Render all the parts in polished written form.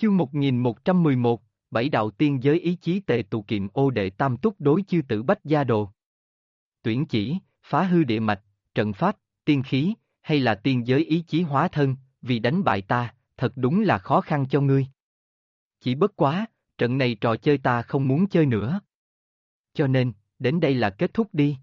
Chương 1111, Bảy đạo tiên giới ý chí tề tụ kiệm ô đệ tam túc đối chư tử bách gia đồ. Tuyển chỉ, phá hư địa mạch, trận pháp, tiên khí, hay là tiên giới ý chí hóa thân, vì đánh bại ta, thật đúng là khó khăn cho ngươi. Chỉ bất quá, trận này trò chơi ta không muốn chơi nữa. Cho nên, đến đây là kết thúc đi.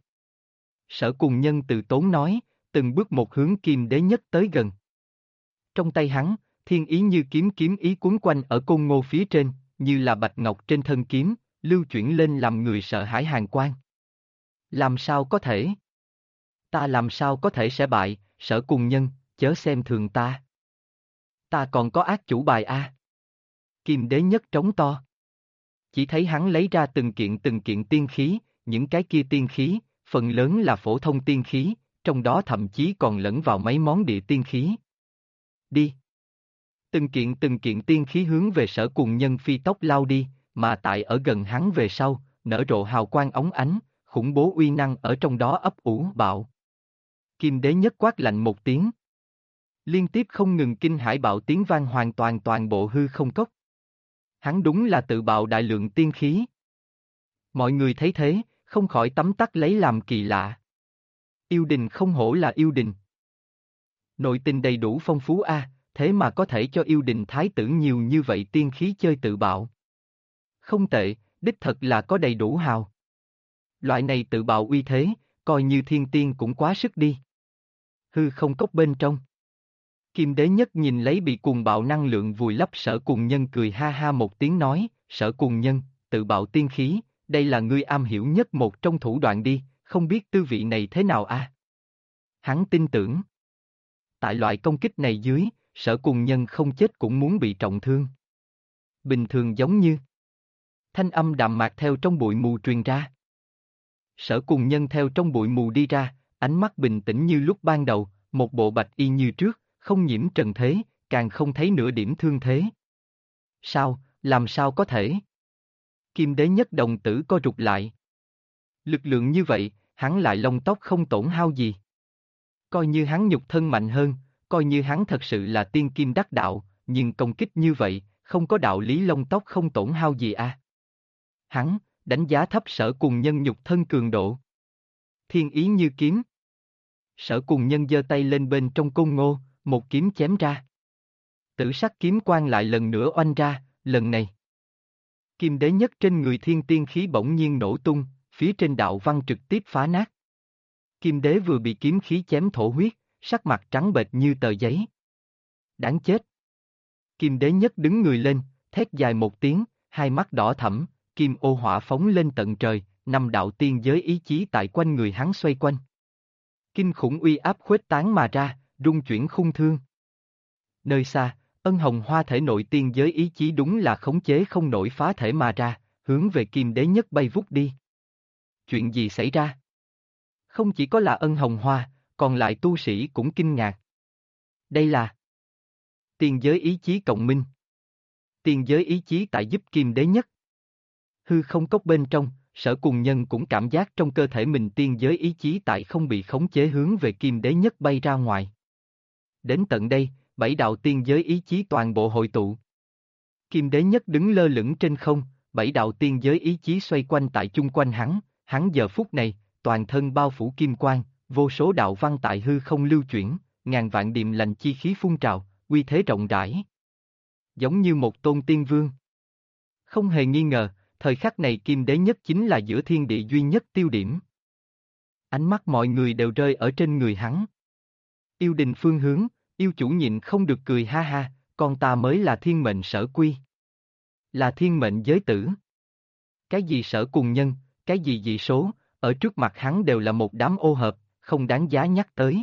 Sở Cùng Nhân từ tốn nói, từng bước một hướng Kim Đế Nhất tới gần. Trong tay hắn, thiên ý như kiếm ý quấn quanh ở côn ngô phía trên, như là bạch ngọc trên thân kiếm, lưu chuyển lên làm người sợ hãi hàn quang. Làm sao có thể? Ta làm sao có thể sẽ bại, Sở Cùng Nhân, chớ xem thường ta. Ta còn có ác chủ bài a. Kim Đế Nhất trống to. Chỉ thấy hắn lấy ra từng kiện tiên khí, những cái kia tiên khí, phần lớn là phổ thông tiên khí, trong đó thậm chí còn lẫn vào mấy món địa tiên khí. Đi. Từng kiện tiên khí hướng về Sở Cùng Nhân phi tốc lao đi, mà tại ở gần hắn về sau, nở rộ hào quang óng ánh, khủng bố uy năng ở trong đó ấp ủ bạo. Kim Đế Nhất quát lạnh một tiếng. Liên tiếp không ngừng kinh hải bạo tiếng vang hoàn toàn bộ hư không cốc. Hắn đúng là tự bạo đại lượng tiên khí. Mọi người thấy thế, không khỏi tấm tắc lấy làm kỳ lạ. Yêu đình không hổ là yêu đình. Nội tình đầy đủ phong phú a, thế mà có thể cho yêu đình thái tử nhiều như vậy tiên khí chơi tự bạo. Không tệ, đích thật là có đầy đủ hào. Loại này tự bạo uy thế, coi như thiên tiên cũng quá sức đi. Hư không cốc bên trong. Kim Đế Nhất nhìn lấy bị cuồng bạo năng lượng vùi lấp Sở Cùng Nhân cười ha ha một tiếng nói, Sở Cùng Nhân, tự bạo tiên khí, đây là ngươi am hiểu nhất một trong thủ đoạn đi, không biết tư vị này thế nào a? Hắn tin tưởng. Tại loại công kích này dưới, Sở Cùng Nhân không chết cũng muốn bị trọng thương. Bình thường giống như thanh âm đạm mạc theo trong bụi mù truyền ra. Sở Cùng Nhân theo trong bụi mù đi ra, ánh mắt bình tĩnh như lúc ban đầu, một bộ bạch y như trước, không nhiễm trần thế, càng không thấy nửa điểm thương thế. Sao, làm sao có thể? Kim Đế Nhất đồng tử co rụt lại. Lực lượng như vậy, hắn lại lông tóc không tổn hao gì. Coi như hắn nhục thân mạnh hơn, coi như hắn thật sự là tiên kim đắc đạo, nhưng công kích như vậy, không có đạo lý lông tóc không tổn hao gì à. Hắn, đánh giá thấp Sở Cùng Nhân nhục thân cường độ. Thiên ý như kiếm. Sở Cùng Nhân giơ tay lên bên trong côn ngô, một kiếm chém ra. Tử sắc kiếm quang lại lần nữa oanh ra, lần này. Kim Đế Nhất trên người thiên tiên khí bỗng nhiên nổ tung, phía trên đạo văn trực tiếp phá nát. Kim Đế vừa bị kiếm khí chém thổ huyết, sắc mặt trắng bệch như tờ giấy. Đáng chết. Kim Đế Nhất đứng người lên, thét dài một tiếng, hai mắt đỏ thẫm, kim ô hỏa phóng lên tận trời, năm đạo tiên giới ý chí tại quanh người hắn xoay quanh. Kinh khủng uy áp khuếch tán mà ra, rung chuyển khung thương. Nơi xa, ân hồng hoa thể nội tiên giới ý chí đúng là khống chế không nổi phá thể mà ra, hướng về Kim Đế Nhất bay vút đi. Chuyện gì xảy ra? Không chỉ có là ân hồng hoa, còn lại tu sĩ cũng kinh ngạc. Đây là tiên giới ý chí cộng minh. Tiên giới ý chí tại giúp Kim Đế Nhất. Hư không cốc bên trong, Sở Cùng Nhân cũng cảm giác trong cơ thể mình tiên giới ý chí tại không bị khống chế hướng về Kim Đế Nhất bay ra ngoài. Đến tận đây, bảy đạo tiên giới ý chí toàn bộ hội tụ. Kim Đế Nhất đứng lơ lửng trên không, bảy đạo tiên giới ý chí xoay quanh tại chung quanh hắn giờ phút này, toàn thân bao phủ kim quang, vô số đạo văn tại hư không lưu chuyển, ngàn vạn điềm lành chi khí phun trào, uy thế rộng rãi. Giống như một tôn tiên vương. Không hề nghi ngờ, thời khắc này Kim Đế Nhất chính là giữa thiên địa duy nhất tiêu điểm. Ánh mắt mọi người đều rơi ở trên người hắn. Yêu đình phương hướng, yêu chủ nhịn không được cười ha ha, con ta mới là thiên mệnh Sở Quy. Là thiên mệnh giới tử. Cái gì Sở Cùng Nhân, cái gì dị số, ở trước mặt hắn đều là một đám ô hợp, không đáng giá nhắc tới.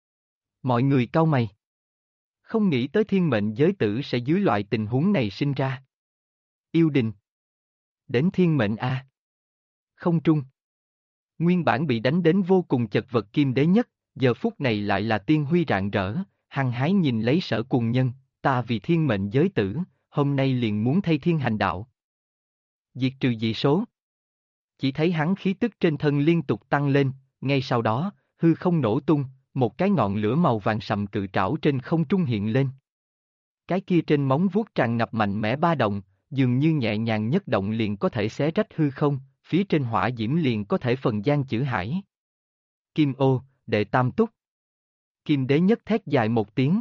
Mọi người cau mày. Không nghĩ tới thiên mệnh giới tử sẽ dưới loại tình huống này sinh ra. Yêu đình. Đến thiên mệnh a. Không trung. Nguyên bản bị đánh đến vô cùng chật vật Kim Đế Nhất, giờ phút này lại là tiên huy rạng rỡ, hăng hái nhìn lấy Sở Cùng Nhân, ta vì thiên mệnh giới tử, hôm nay liền muốn thay thiên hành đạo. Diệt trừ dị số. Chỉ thấy hắn khí tức trên thân liên tục tăng lên, ngay sau đó, hư không nổ tung, một cái ngọn lửa màu vàng sậm cự trảo trên không trung hiện lên. Cái kia trên móng vuốt tràn ngập mạnh mẽ ba động, dường như nhẹ nhàng nhất động liền có thể xé rách hư không, phía trên hỏa diễm liền có thể phần gian chữ hải. Kim ô, đệ tam túc. Kim đế nhất thét dài một tiếng.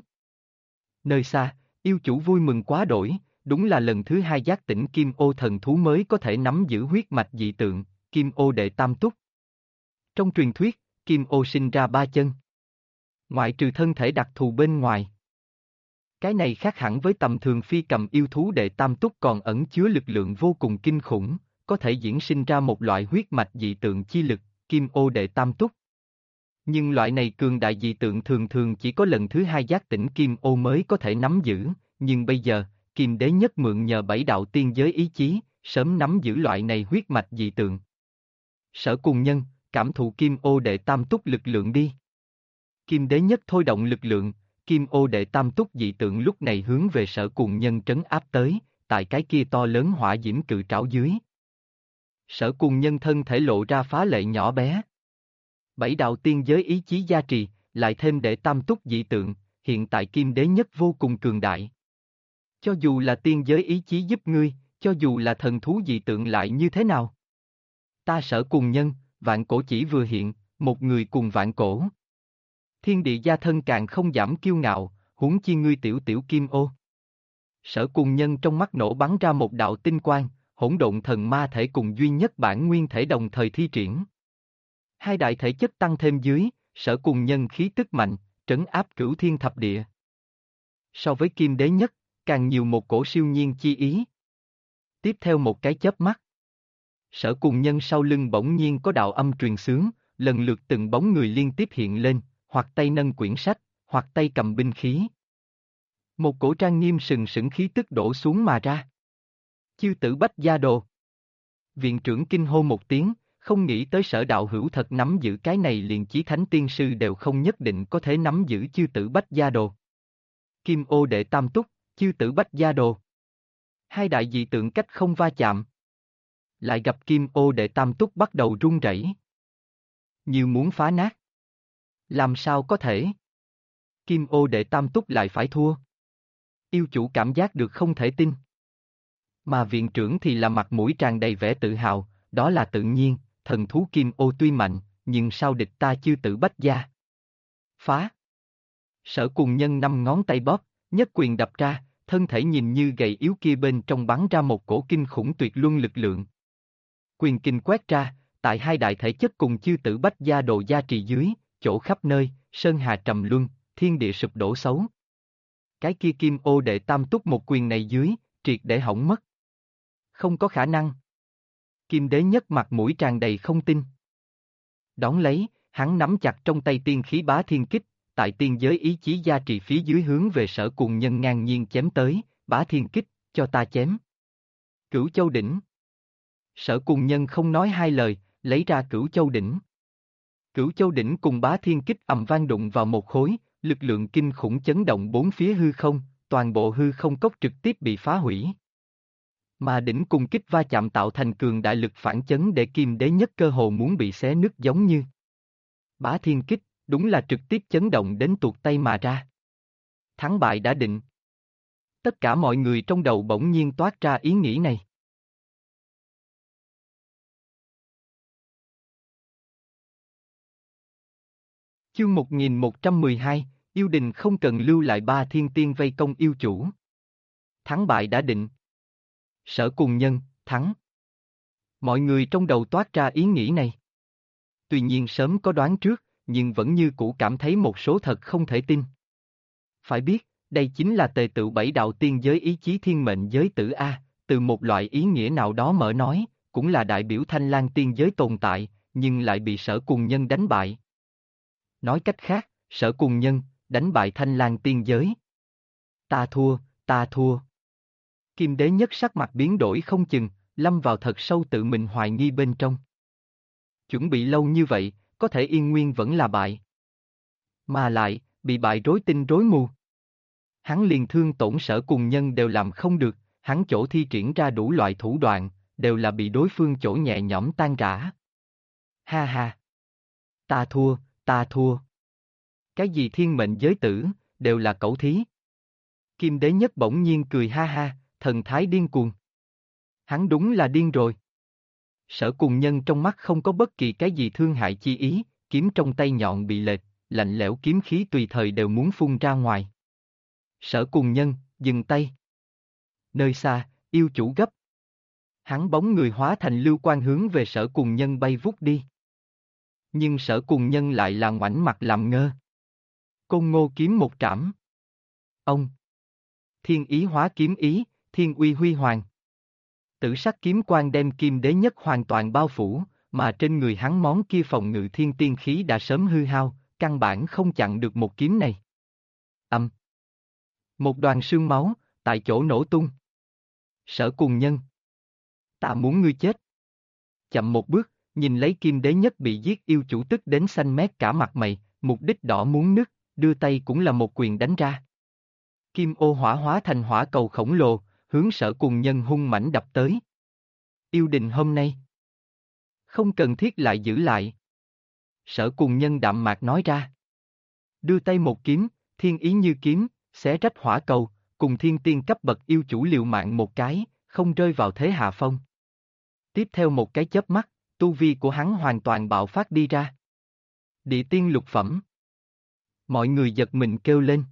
Nơi xa, yêu chủ vui mừng quá đổi, đúng là lần thứ hai giác tỉnh kim ô thần thú mới có thể nắm giữ huyết mạch dị tượng, kim ô đệ tam túc. Trong truyền thuyết, kim ô sinh ra ba chân. Ngoại trừ thân thể đặc thù bên ngoài. Cái này khác hẳn với tầm thường phi cầm yêu thú đệ tam túc còn ẩn chứa lực lượng vô cùng kinh khủng, có thể diễn sinh ra một loại huyết mạch dị tượng chi lực, kim ô đệ tam túc. Nhưng loại này cường đại dị tượng thường thường chỉ có lần thứ hai giác tỉnh kim ô mới có thể nắm giữ, nhưng bây giờ, kim đế nhất mượn nhờ bảy đạo tiên giới ý chí, sớm nắm giữ loại này huyết mạch dị tượng. Sở Cùng Nhân, cảm thụ kim ô đệ tam túc lực lượng đi. Kim đế nhất thôi động lực lượng, kim ô đệ tam túc dị tượng lúc này hướng về Sở Cùng Nhân trấn áp tới, tại cái kia to lớn hỏa diễm cự trảo dưới. Sở Cùng Nhân thân thể lộ ra phá lệ nhỏ bé. Bảy đạo tiên giới ý chí gia trì, lại thêm đệ tam túc dị tượng, hiện tại kim đế nhất vô cùng cường đại. Cho dù là tiên giới ý chí giúp ngươi, cho dù là thần thú dị tượng lại như thế nào? Ta Sở Cùng Nhân, vạn cổ chỉ vừa hiện, một người cùng vạn cổ. Thiên địa gia thân càng không giảm kiêu ngạo, huống chi ngươi tiểu tiểu kim ô. Sở Cùng Nhân trong mắt nổ bắn ra một đạo tinh quang, hỗn độn thần ma thể cùng duy nhất bản nguyên thể đồng thời thi triển. Hai đại thể chất tăng thêm dưới, Sở Cùng Nhân khí tức mạnh, trấn áp cửu thiên thập địa. So với kim đế nhất, càng nhiều một cổ siêu nhiên chi ý. Tiếp theo một cái chớp mắt. Sở Cùng Nhân sau lưng bỗng nhiên có đạo âm truyền xướng, lần lượt từng bóng người liên tiếp hiện lên, hoặc tay nâng quyển sách, hoặc tay cầm binh khí. Một cổ trang nghiêm sừng sững khí tức đổ xuống mà ra. Chư tử Bách Gia Đồ. Viện trưởng kinh hô một tiếng, không nghĩ tới Sở đạo hữu thật nắm giữ cái này liền chí thánh tiên sư đều không nhất định có thể nắm giữ chư tử Bách Gia Đồ. Kim ô đệ tam túc, chư tử Bách Gia Đồ. Hai đại dị tượng cách không va chạm. Lại gặp kim ô đệ tam túc bắt đầu run rẩy. Như muốn phá nát. Làm sao có thể? Kim ô đệ tam túc lại phải thua. Yêu chủ cảm giác được không thể tin. Mà viện trưởng thì là mặt mũi tràn đầy vẻ tự hào, đó là tự nhiên, thần thú kim ô tuy mạnh, nhưng sao địch ta chư tử Bách Gia. Phá. Sở Cùng Nhân năm ngón tay bóp, nhất quyền đập ra, thân thể nhìn như gầy yếu kia bên trong bắn ra một cổ kinh khủng tuyệt luân lực lượng. Quyền kinh quét ra, tại hai đại thể chất cùng chư tử Bách Gia Đồ gia trì dưới, chỗ khắp nơi, sơn hà trầm luân, thiên địa sụp đổ xấu. Cái kia kim ô đệ tam túc một quyền này dưới, triệt để hỏng mất. Không có khả năng. Kim đế nhất mặt mũi tràn đầy không tin. Đón lấy, hắn nắm chặt trong tay tiên khí bá thiên kích, tại tiên giới ý chí gia trì phía dưới hướng về Sở Cùng Nhân ngang nhiên chém tới, bá thiên kích, cho ta chém. Cửu Châu Đỉnh. Sở Cùng Nhân không nói hai lời, lấy ra Cửu Châu Đỉnh. Cửu Châu Đỉnh cùng bá thiên kích ầm vang đụng vào một khối, lực lượng kinh khủng chấn động bốn phía hư không, toàn bộ hư không cốc trực tiếp bị phá hủy. Mà đỉnh cùng kích va chạm tạo thành cường đại lực phản chấn để kim đế nhất cơ hồ muốn bị xé nứt giống như. Bá thiên kích, đúng là trực tiếp chấn động đến tuột tay mà ra. Thắng bại đã định. Tất cả mọi người trong đầu bỗng nhiên toát ra ý nghĩ này. Chương 1112, yêu đình không cần lưu lại ba thiên tiên vây công yêu chủ. Thắng bại đã định. Sở Cùng Nhân, thắng. Mọi người trong đầu toát ra ý nghĩ này. Tuy nhiên sớm có đoán trước, nhưng vẫn như cũ cảm thấy một số thật không thể tin. Phải biết, đây chính là tề tựu bảy đạo tiên giới ý chí thiên mệnh giới tử A, từ một loại ý nghĩa nào đó mở nói, cũng là đại biểu Thanh Lang tiên giới tồn tại, nhưng lại bị Sở Cùng Nhân đánh bại. Nói cách khác, Sở Cùng Nhân, đánh bại Thanh Lang tiên giới. Ta thua, ta thua. Kim đế nhất sắc mặt biến đổi không chừng, lâm vào thật sâu tự mình hoài nghi bên trong. Chuẩn bị lâu như vậy, có thể yên nguyên vẫn là bại. Mà lại, bị bại rối tinh rối mù. Hắn liền thương tổn Sở Cùng Nhân đều làm không được, hắn chỗ thi triển ra đủ loại thủ đoạn, đều là bị đối phương chỗ nhẹ nhõm tan rã. Ha ha! Ta thua, ta thua. Cái gì thiên mệnh giới tử, đều là cẩu thí. Kim Đế Nhất bỗng nhiên cười ha ha, thần thái điên cuồng. Hắn đúng là điên rồi. Sở Cùng Nhân trong mắt không có bất kỳ cái gì thương hại chi ý, kiếm trong tay nhọn bị lệch, lạnh lẽo kiếm khí tùy thời đều muốn phun ra ngoài. Sở Cùng Nhân, dừng tay. Nơi xa, yêu chủ gấp. Hắn bóng người hóa thành lưu quang hướng về Sở Cùng Nhân bay vút đi. Nhưng Sở Cùng Nhân lại là ngoảnh mặt làm ngơ. Côn Ngô kiếm một trảm. Ông. Thiên ý hóa kiếm ý, thiên uy huy hoàng. Tử sắc kiếm quang đem Kim Đế Nhất hoàn toàn bao phủ, mà trên người hắn món kia phòng ngự thiên tiên khí đã sớm hư hao, căn bản không chặn được một kiếm này. Âm. Một đoàn sương máu, tại chỗ nổ tung. Sở Cùng Nhân. Ta muốn ngươi chết. Chậm một bước, nhìn lấy Kim Đế Nhất bị giết yêu chủ tức đến xanh mét cả mặt mày, mục đích đỏ muốn nứt, đưa tay cũng là một quyền đánh ra. Kim ô hỏa hóa thành hỏa cầu khổng lồ, hướng Sở Cùng Nhân hung mãnh đập tới. Yêu đình hôm nay. Không cần thiết lại giữ lại. Sở Cùng Nhân đạm mạc nói ra. Đưa tay một kiếm, thiên ý như kiếm, xé rách hỏa cầu, cùng thiên tiên cấp bậc yêu chủ liều mạng một cái, không rơi vào thế hạ phong. Tiếp theo một cái chớp mắt, tu vi của hắn hoàn toàn bạo phát đi ra. Địa tiên lục phẩm. Mọi người giật mình kêu lên.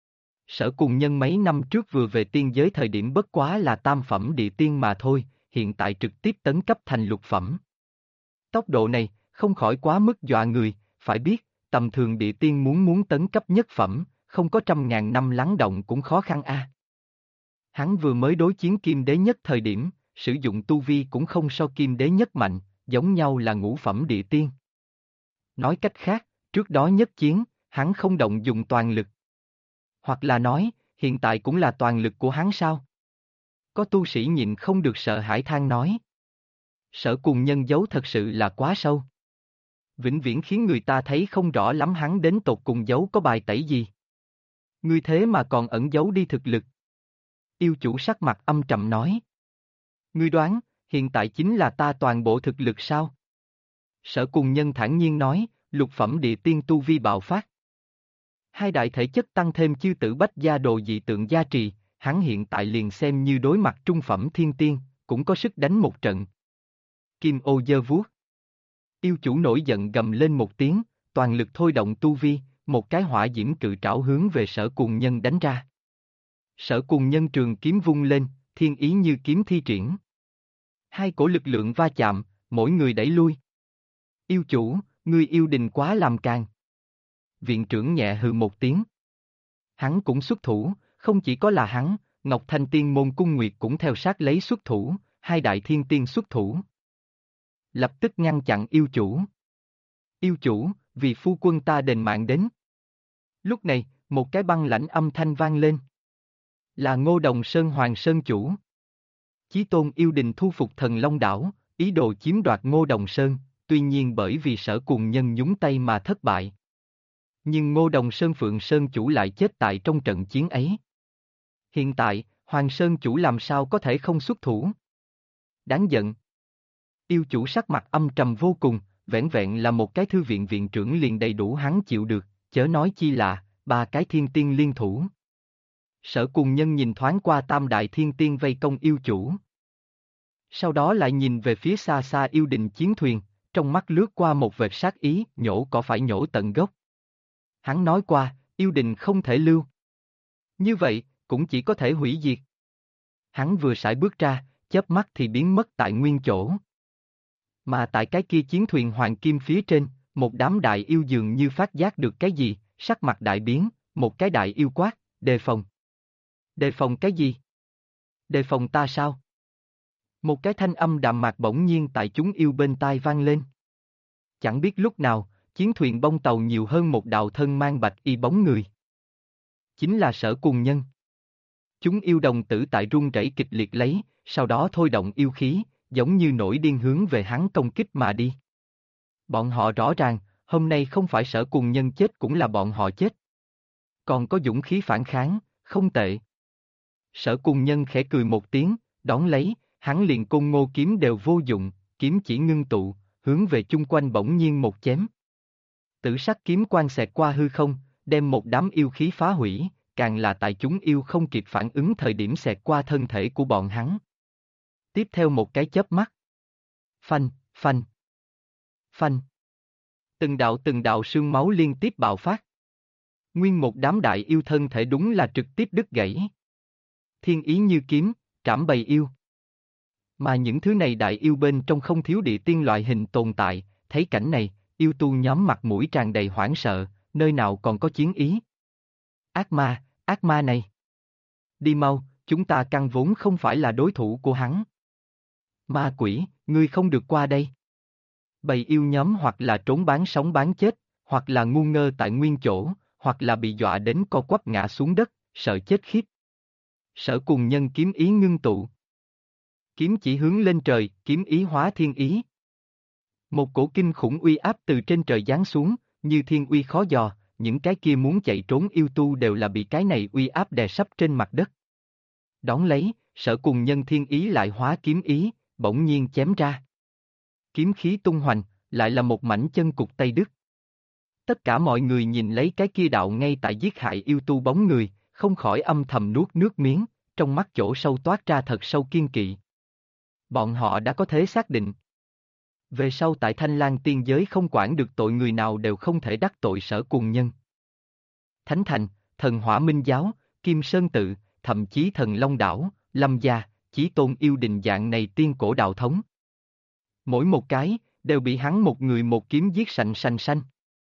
Sở Cùng Nhân mấy năm trước vừa về tiên giới thời điểm bất quá là tam phẩm địa tiên mà thôi, hiện tại trực tiếp tấn cấp thành lục phẩm. Tốc độ này, không khỏi quá mức dọa người, phải biết, tầm thường địa tiên muốn tấn cấp nhất phẩm, không có 100.000 năm lắng động cũng khó khăn a. Hắn vừa mới đối chiến Kim Đế Nhất thời điểm, sử dụng tu vi cũng không so Kim Đế Nhất mạnh, giống nhau là ngũ phẩm địa tiên. Nói cách khác, trước đó nhất chiến, hắn không động dùng toàn lực. Hoặc là nói, hiện tại cũng là toàn lực của hắn sao? Có tu sĩ nhịn không được sợ hãi than nói. Sở Cùng Nhân giấu thật sự là quá sâu. Vĩnh viễn khiến người ta thấy không rõ lắm hắn đến tột cùng giấu có bài tẩy gì. Ngươi thế mà còn ẩn giấu đi thực lực. Yêu chủ sắc mặt âm trầm nói. Ngươi đoán, hiện tại chính là ta toàn bộ thực lực sao? Sở Cùng Nhân thản nhiên nói, lục phẩm địa tiên tu vi bạo phát. Hai đại thể chất tăng thêm chư tử bách gia đồ dị tượng gia trì, hắn hiện tại liền xem như đối mặt trung phẩm thiên tiên, cũng có sức đánh một trận. Kim ô giơ vuốt. Yêu chủ nổi giận gầm lên một tiếng, toàn lực thôi động tu vi, một cái hỏa diễm cự trảo hướng về Sở Cùng Nhân đánh ra. Sở Cùng Nhân trường kiếm vung lên, thiên ý như kiếm thi triển. Hai cổ lực lượng va chạm, mỗi người đẩy lui. Yêu chủ, ngươi yêu đình quá làm càng. Viện trưởng nhẹ hừ một tiếng. Hắn cũng xuất thủ, không chỉ có là hắn, Ngọc Thanh Tiên môn cung nguyệt cũng theo sát lấy xuất thủ, hai đại thiên tiên xuất thủ. Lập tức ngăn chặn yêu chủ. Yêu chủ, vì phu quân ta đền mạng đến. Lúc này, một cái băng lãnh âm thanh vang lên. Là Ngô Đồng Sơn Hoàng Sơn chủ. Chí tôn yêu đình thu phục Thần Long đảo, ý đồ chiếm đoạt Ngô Đồng Sơn, tuy nhiên bởi vì Sở Cùng Nhân nhúng tay mà thất bại. Nhưng Ngô Đồng Sơn Phượng Sơn chủ lại chết tại trong trận chiến ấy. Hiện tại, Hoàng Sơn chủ làm sao có thể không xuất thủ? Đáng giận. Yêu chủ sắc mặt âm trầm vô cùng, vẻn vẹn là một cái thư viện viện trưởng liền đầy đủ hắn chịu được, chớ nói chi là, ba cái thiên tiên liên thủ. Sở Cùng Nhân nhìn thoáng qua tam đại thiên tiên vây công yêu chủ. Sau đó lại nhìn về phía xa xa yêu đình chiến thuyền, trong mắt lướt qua một vệt sát ý, nhổ cỏ phải nhổ tận gốc. Hắn nói qua, yêu đình không thể lưu. Như vậy, cũng chỉ có thể hủy diệt. Hắn vừa sải bước ra, chớp mắt thì biến mất tại nguyên chỗ. Mà tại cái kia chiến thuyền hoàng kim phía trên, một đám đại yêu dường như phát giác được cái gì, sắc mặt đại biến, một cái đại yêu quát, đề phòng. Đề phòng cái gì? Đề phòng ta sao? Một cái thanh âm đạm mạc bỗng nhiên tại chúng yêu bên tai vang lên. Chẳng biết lúc nào, chiến thuyền bông tàu nhiều hơn một đạo thân mang bạch y bóng người. Chính là Sở Cùng Nhân. Chúng yêu đồng tử tại run rẩy kịch liệt lấy, sau đó thôi động yêu khí, giống như nổi điên hướng về hắn công kích mà đi. Bọn họ rõ ràng, hôm nay không phải Sở Cùng Nhân chết cũng là bọn họ chết. Còn có dũng khí phản kháng, không tệ. Sở Cùng Nhân khẽ cười một tiếng, đón lấy, hắn liền Côn Ngô kiếm đều vô dụng, kiếm chỉ ngưng tụ, hướng về chung quanh bỗng nhiên một chém. Tử sắc kiếm quang xẹt qua hư không, đem một đám yêu khí phá hủy, càng là tại chúng yêu không kịp phản ứng thời điểm xẹt qua thân thể của bọn hắn. Tiếp theo một cái chớp mắt. Phanh, phanh, phanh. Từng đạo sương máu liên tiếp bạo phát. Nguyên một đám đại yêu thân thể đúng là trực tiếp đứt gãy. Thiên ý như kiếm, trảm bầy yêu. Mà những thứ này đại yêu bên trong không thiếu địa tiên loại hình tồn tại, thấy cảnh này, yêu tu nhóm mặt mũi tràn đầy hoảng sợ, nơi nào còn có chiến ý. Ác ma này. Đi mau, chúng ta căn vốn không phải là đối thủ của hắn. Ma quỷ, ngươi không được qua đây. Bầy yêu nhóm hoặc là trốn bán sống bán chết, hoặc là ngu ngơ tại nguyên chỗ, hoặc là bị dọa đến co quắp ngã xuống đất, sợ chết khiếp. Sở Cùng Nhân kiếm ý ngưng tụ. Kiếm chỉ hướng lên trời, kiếm ý hóa thiên ý. Một cổ kinh khủng uy áp từ trên trời giáng xuống, như thiên uy khó dò, những cái kia muốn chạy trốn yêu tu đều là bị cái này uy áp đè sấp trên mặt đất. Đón lấy, Sở Cùng Nhân thiên ý lại hóa kiếm ý, bỗng nhiên chém ra. Kiếm khí tung hoành, lại là một mảnh chân cụt tay đứt. Tất cả mọi người nhìn lấy cái kia đạo ngay tại giết hại yêu tu bóng người, không khỏi âm thầm nuốt nước miếng, trong mắt chỗ sâu toát ra thật sâu kiên kỵ. Bọn họ đã có thể xác định. Về sau tại Thanh Lang tiên giới không quản được tội người nào đều không thể đắc tội Sở Cùng Nhân. Thánh Thành, Thần Hỏa Minh Giáo, Kim Sơn Tự, thậm chí Thần Long Đảo, Lâm Gia, Chí Tôn yêu đình dạng này tiên cổ đạo thống. Mỗi một cái, đều bị hắn một người một kiếm giết sành sanh sanh.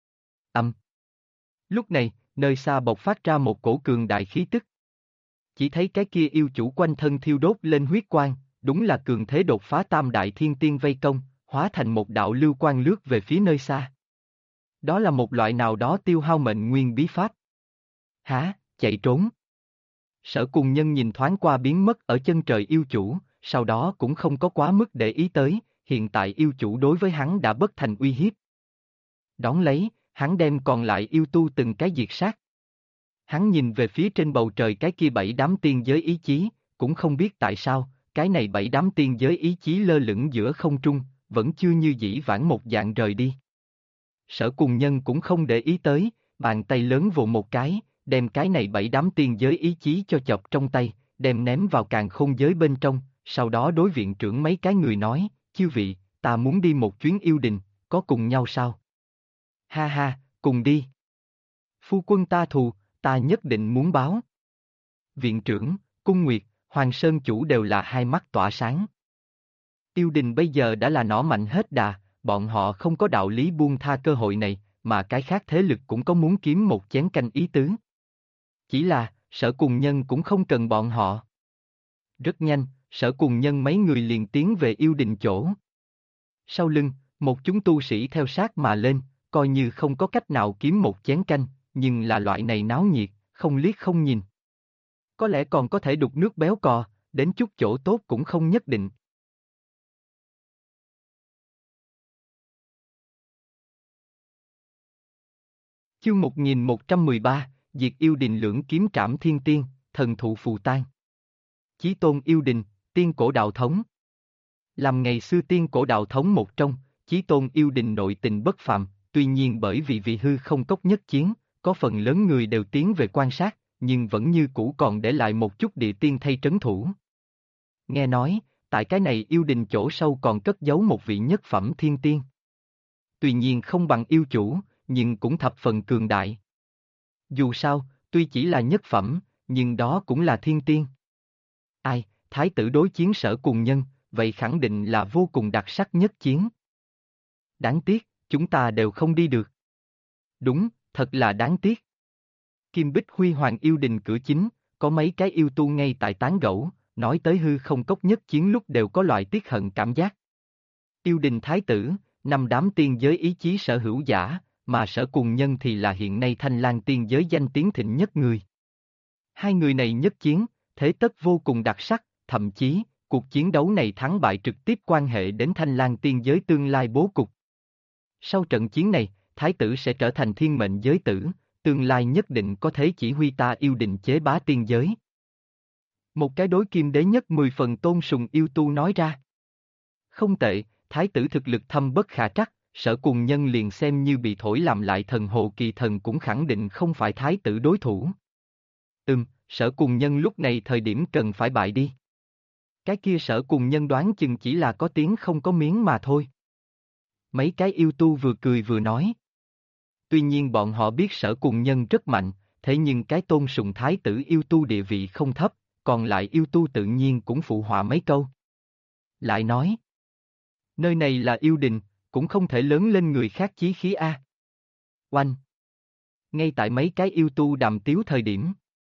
Lúc này, nơi xa bộc phát ra một cổ cường đại khí tức. Chỉ thấy cái kia yêu chủ quanh thân thiêu đốt lên huyết quang, đúng là cường thế đột phá tam đại thiên tiên vây công, hóa thành một đạo lưu quang lướt về phía nơi xa. Đó là một loại nào đó tiêu hao mệnh nguyên bí pháp. Hả, chạy trốn. Sở Cùng Nhân nhìn thoáng qua biến mất ở chân trời yêu chủ, sau đó cũng không có quá mức để ý tới, hiện tại yêu chủ đối với hắn đã bất thành uy hiếp. Đón lấy, hắn đem còn lại yêu tu từng cái diệt sát. Hắn nhìn về phía trên bầu trời cái kia 7 đám tiên giới ý chí, cũng không biết tại sao, cái này 7 đám tiên giới ý chí lơ lửng giữa không trung, vẫn chưa như dĩ vãng một dạng rời đi. Sở Cùng Nhân cũng không để ý tới, bàn tay lớn vồ một cái, đem cái này 7 đám tiên giới ý chí cho chọc trong tay, đem ném vào càn khôn giới bên trong, sau đó đối viện trưởng mấy cái người nói, chư vị, ta muốn đi một chuyến yêu đình, có cùng nhau sao? Ha ha, cùng đi. Phu quân ta thù, ta nhất định muốn báo. Viện trưởng, Cung Nguyệt, Hoàng Sơn chủ đều là hai mắt tỏa sáng. Yêu đình bây giờ đã là nỏ mạnh hết đà, bọn họ không có đạo lý buông tha cơ hội này, mà cái khác thế lực cũng có muốn kiếm một chén canh ý tứ. Chỉ là, Sở Cùng Nhân cũng không cần bọn họ. Rất nhanh, Sở Cùng Nhân mấy người liền tiến về yêu đình chỗ. Sau lưng, một chúng tu sĩ theo sát mà lên, coi như không có cách nào kiếm một chén canh, nhưng là loại này náo nhiệt, không liếc không nhìn. Có lẽ còn có thể đục nước béo cò, đến chút chỗ tốt cũng không nhất định. Chương 1113, Diệt yêu đình lưỡng kiếm trảm thiên tiên, thần thụ phù tan. Chí Tôn yêu đình, tiên cổ đạo thống. Làm ngày xưa tiên cổ đạo thống một trong, Chí Tôn yêu đình nội tình bất phàm, tuy nhiên bởi vì hư không cốc nhất chiến, có phần lớn người đều tiến về quan sát, nhưng vẫn như cũ còn để lại một chút địa tiên thay trấn thủ. Nghe nói, tại cái này yêu đình chỗ sâu còn cất giấu một vị nhất phẩm thiên tiên. Tuy nhiên không bằng yêu chủ, nhưng cũng thập phần cường đại. Dù sao, tuy chỉ là nhất phẩm, nhưng đó cũng là thiên tiên. Ai, thái tử đối chiến Sở Cùng Nhân, vậy khẳng định là vô cùng đặc sắc nhất chiến. Đáng tiếc, chúng ta đều không đi được. Đúng, thật là đáng tiếc. Kim Bích Huy Hoàng yêu đình cửa chính, có mấy cái yêu tu ngay tại tán gẫu, nói tới hư không cốc nhất chiến lúc đều có loại tiếc hận cảm giác. Yêu đình thái tử, 5 đám tiên giới ý chí sở hữu giả, mà Sở Cùng Nhân thì là hiện nay Thanh Lang tiên giới danh tiếng thịnh nhất người. Hai người này nhất chiến, thế tất vô cùng đặc sắc, thậm chí, cuộc chiến đấu này thắng bại trực tiếp quan hệ đến Thanh Lang tiên giới tương lai bố cục. Sau trận chiến này, thái tử sẽ trở thành thiên mệnh giới tử, tương lai nhất định có thể chỉ huy ta yêu đình chế bá tiên giới. Một cái đối kim đế nhất 10 phần tôn sùng yêu tu nói ra. Không tệ, thái tử thực lực thâm bất khả trắc, Sở Cùng Nhân liền xem như bị thổi làm lại thần hồ kỳ thần cũng khẳng định không phải thái tử đối thủ. Sở Cùng Nhân lúc này thời điểm cần phải bại đi. Cái kia Sở Cùng Nhân đoán chừng chỉ là có tiếng không có miếng mà thôi. Mấy cái yêu tu vừa cười vừa nói. Tuy nhiên bọn họ biết Sở Cùng Nhân rất mạnh, thế nhưng cái tôn sùng thái tử yêu tu địa vị không thấp, còn lại yêu tu tự nhiên cũng phụ họa mấy câu. Lại nói. Nơi này là yêu đình, cũng không thể lớn lên người khác chí khí a. Oanh! Ngay tại mấy cái yêu tu đàm tiếu thời điểm.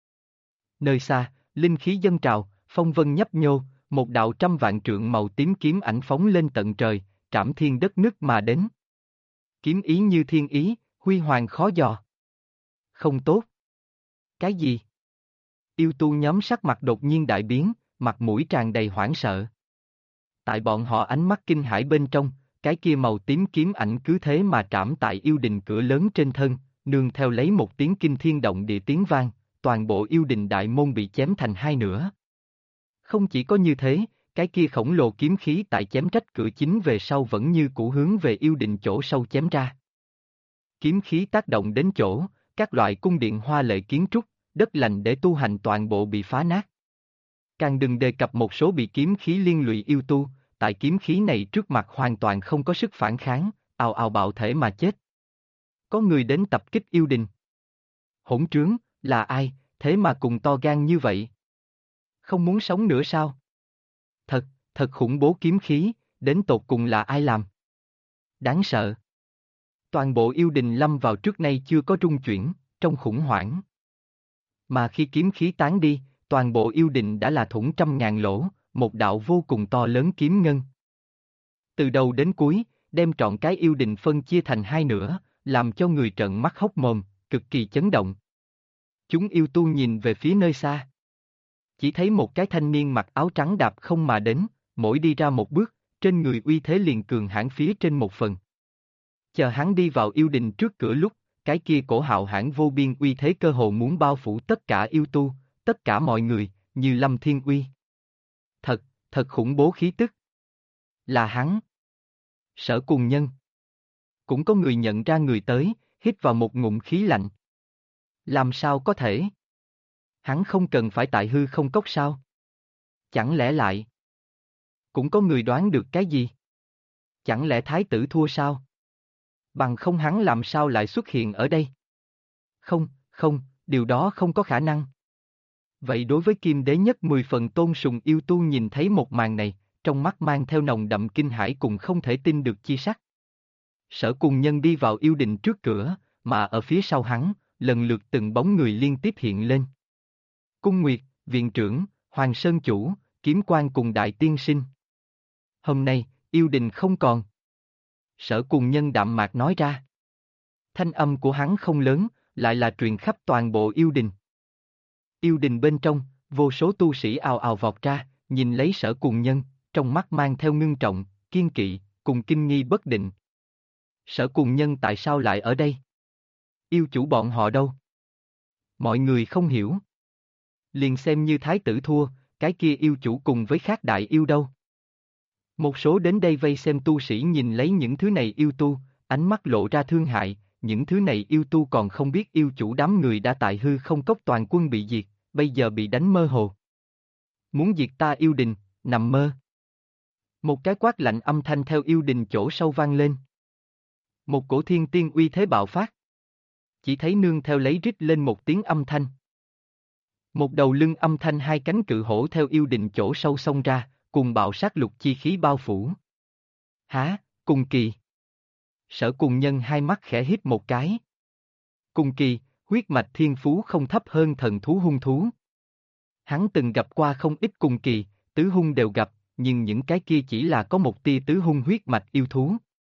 Nơi xa, linh khí dâng trào, phong vân nhấp nhô, một đạo 100.000 trượng màu tím kiếm ảnh phóng lên tận trời, trảm thiên đất nứt mà đến. Kiếm ý như thiên ý, huy hoàng khó dò. Không tốt. Cái gì? Yêu tu nhóm sắc mặt đột nhiên đại biến, mặt mũi tràn đầy hoảng sợ. Tại bọn họ ánh mắt kinh hãi bên trong, cái kia màu tím kiếm ảnh cứ thế mà trảm tại yêu đình cửa lớn trên thân, nương theo lấy một tiếng kinh thiên động địa tiếng vang, toàn bộ yêu đình đại môn bị chém thành hai nửa. Không chỉ có như thế, cái kia khổng lồ kiếm khí tại chém rách cửa chính về sau vẫn như cũ hướng về yêu đình chỗ sâu chém ra. Kiếm khí tác động đến chỗ, các loại cung điện hoa lệ kiến trúc, đất lành để tu hành toàn bộ bị phá nát. Càng đừng đề cập một số bị kiếm khí liên lụy yêu tu, tại kiếm khí này trước mặt hoàn toàn không có sức phản kháng, ào ào bạo thể mà chết. Có người đến tập kích yêu đình. Hỗn trướng, là ai, thế mà cùng to gan như vậy? Không muốn sống nữa sao? Thật khủng bố kiếm khí, đến tột cùng là ai làm? Đáng sợ. Toàn bộ yêu đình lâm vào trước nay chưa có rung chuyển, trong khủng hoảng. Mà khi kiếm khí tán đi, toàn bộ yêu đình đã là thủng 100.000 lỗ, một đạo vô cùng to lớn kiếm ngân. Từ đầu đến cuối, đem trọn cái yêu đình phân chia thành hai nửa, làm cho người trợn mắt hốc mồm, cực kỳ chấn động. Chúng yêu tu nhìn về phía nơi xa. Chỉ thấy một cái thanh niên mặc áo trắng đạp không mà đến, mỗi đi ra một bước, trên người uy thế liền cường hãn phía trên một phần. Chờ hắn đi vào yêu đình trước cửa lúc, cái kia cổ hạo hãn vô biên uy thế cơ hồ muốn bao phủ tất cả yêu tu, tất cả mọi người, như Lâm Thiên Uy. Thật khủng bố khí tức. Là hắn. Sở Cùng Nhân. Cũng có người nhận ra người tới, hít vào một ngụm khí lạnh. Làm sao có thể? Hắn không cần phải tại hư không cốc sao? Chẳng lẽ lại? Cũng có người đoán được cái gì? Chẳng lẽ thái tử thua sao? Bằng không hắn làm sao lại xuất hiện ở đây? Không, điều đó không có khả năng. Vậy đối với Kim Đế nhất 10 phần tôn sùng yêu tu nhìn thấy một màn này, trong mắt mang theo nồng đậm kinh hãi cùng không thể tin được chi sắc. Sở Cùng Nhân đi vào yêu đình trước cửa, mà ở phía sau hắn, lần lượt từng bóng người liên tiếp hiện lên. Cung Nguyệt, Viện Trưởng, Hoàng Sơn Chủ, Kiếm Quan cùng Đại Tiên Sinh. Hôm nay, yêu đình không còn. Sở Cùng Nhân đạm mạc nói ra. Thanh âm của hắn không lớn, lại là truyền khắp toàn bộ yêu đình. Yêu đình bên trong, vô số tu sĩ ào ào vọt ra, nhìn lấy Sở Cùng Nhân, trong mắt mang theo ngưng trọng, kiên kỵ, cùng kinh nghi bất định. Sở Cùng Nhân tại sao lại ở đây? Yêu chủ bọn họ đâu? Mọi người không hiểu. Liền xem như thái tử thua, cái kia yêu chủ cùng với khác đại yêu đâu? Một số đến đây vây xem tu sĩ nhìn lấy những thứ này yêu tu, ánh mắt lộ ra thương hại, những thứ này yêu tu còn không biết yêu chủ đám người đã tại hư không cốc toàn quân bị diệt, bây giờ bị đánh mơ hồ. Muốn diệt ta yêu đình, nằm mơ. Một cái quát lạnh âm thanh theo yêu đình chỗ sâu vang lên. Một cổ thiên tiên uy thế bạo phát. Chỉ thấy nương theo lấy rít lên một tiếng âm thanh. Một đầu lưng âm thanh hai cánh cự hổ theo yêu đình chỗ sâu xông ra, cùng bạo sát lục chi khí bao phủ. Há, Cùng Kỳ. Sở Cùng Nhân hai mắt khẽ hít một cái. Cùng Kỳ, huyết mạch thiên phú không thấp hơn thần thú hung thú. Hắn từng gặp qua không ít Cùng Kỳ, tứ hung đều gặp, nhưng những cái kia chỉ là có một tia tứ hung huyết mạch yêu thú.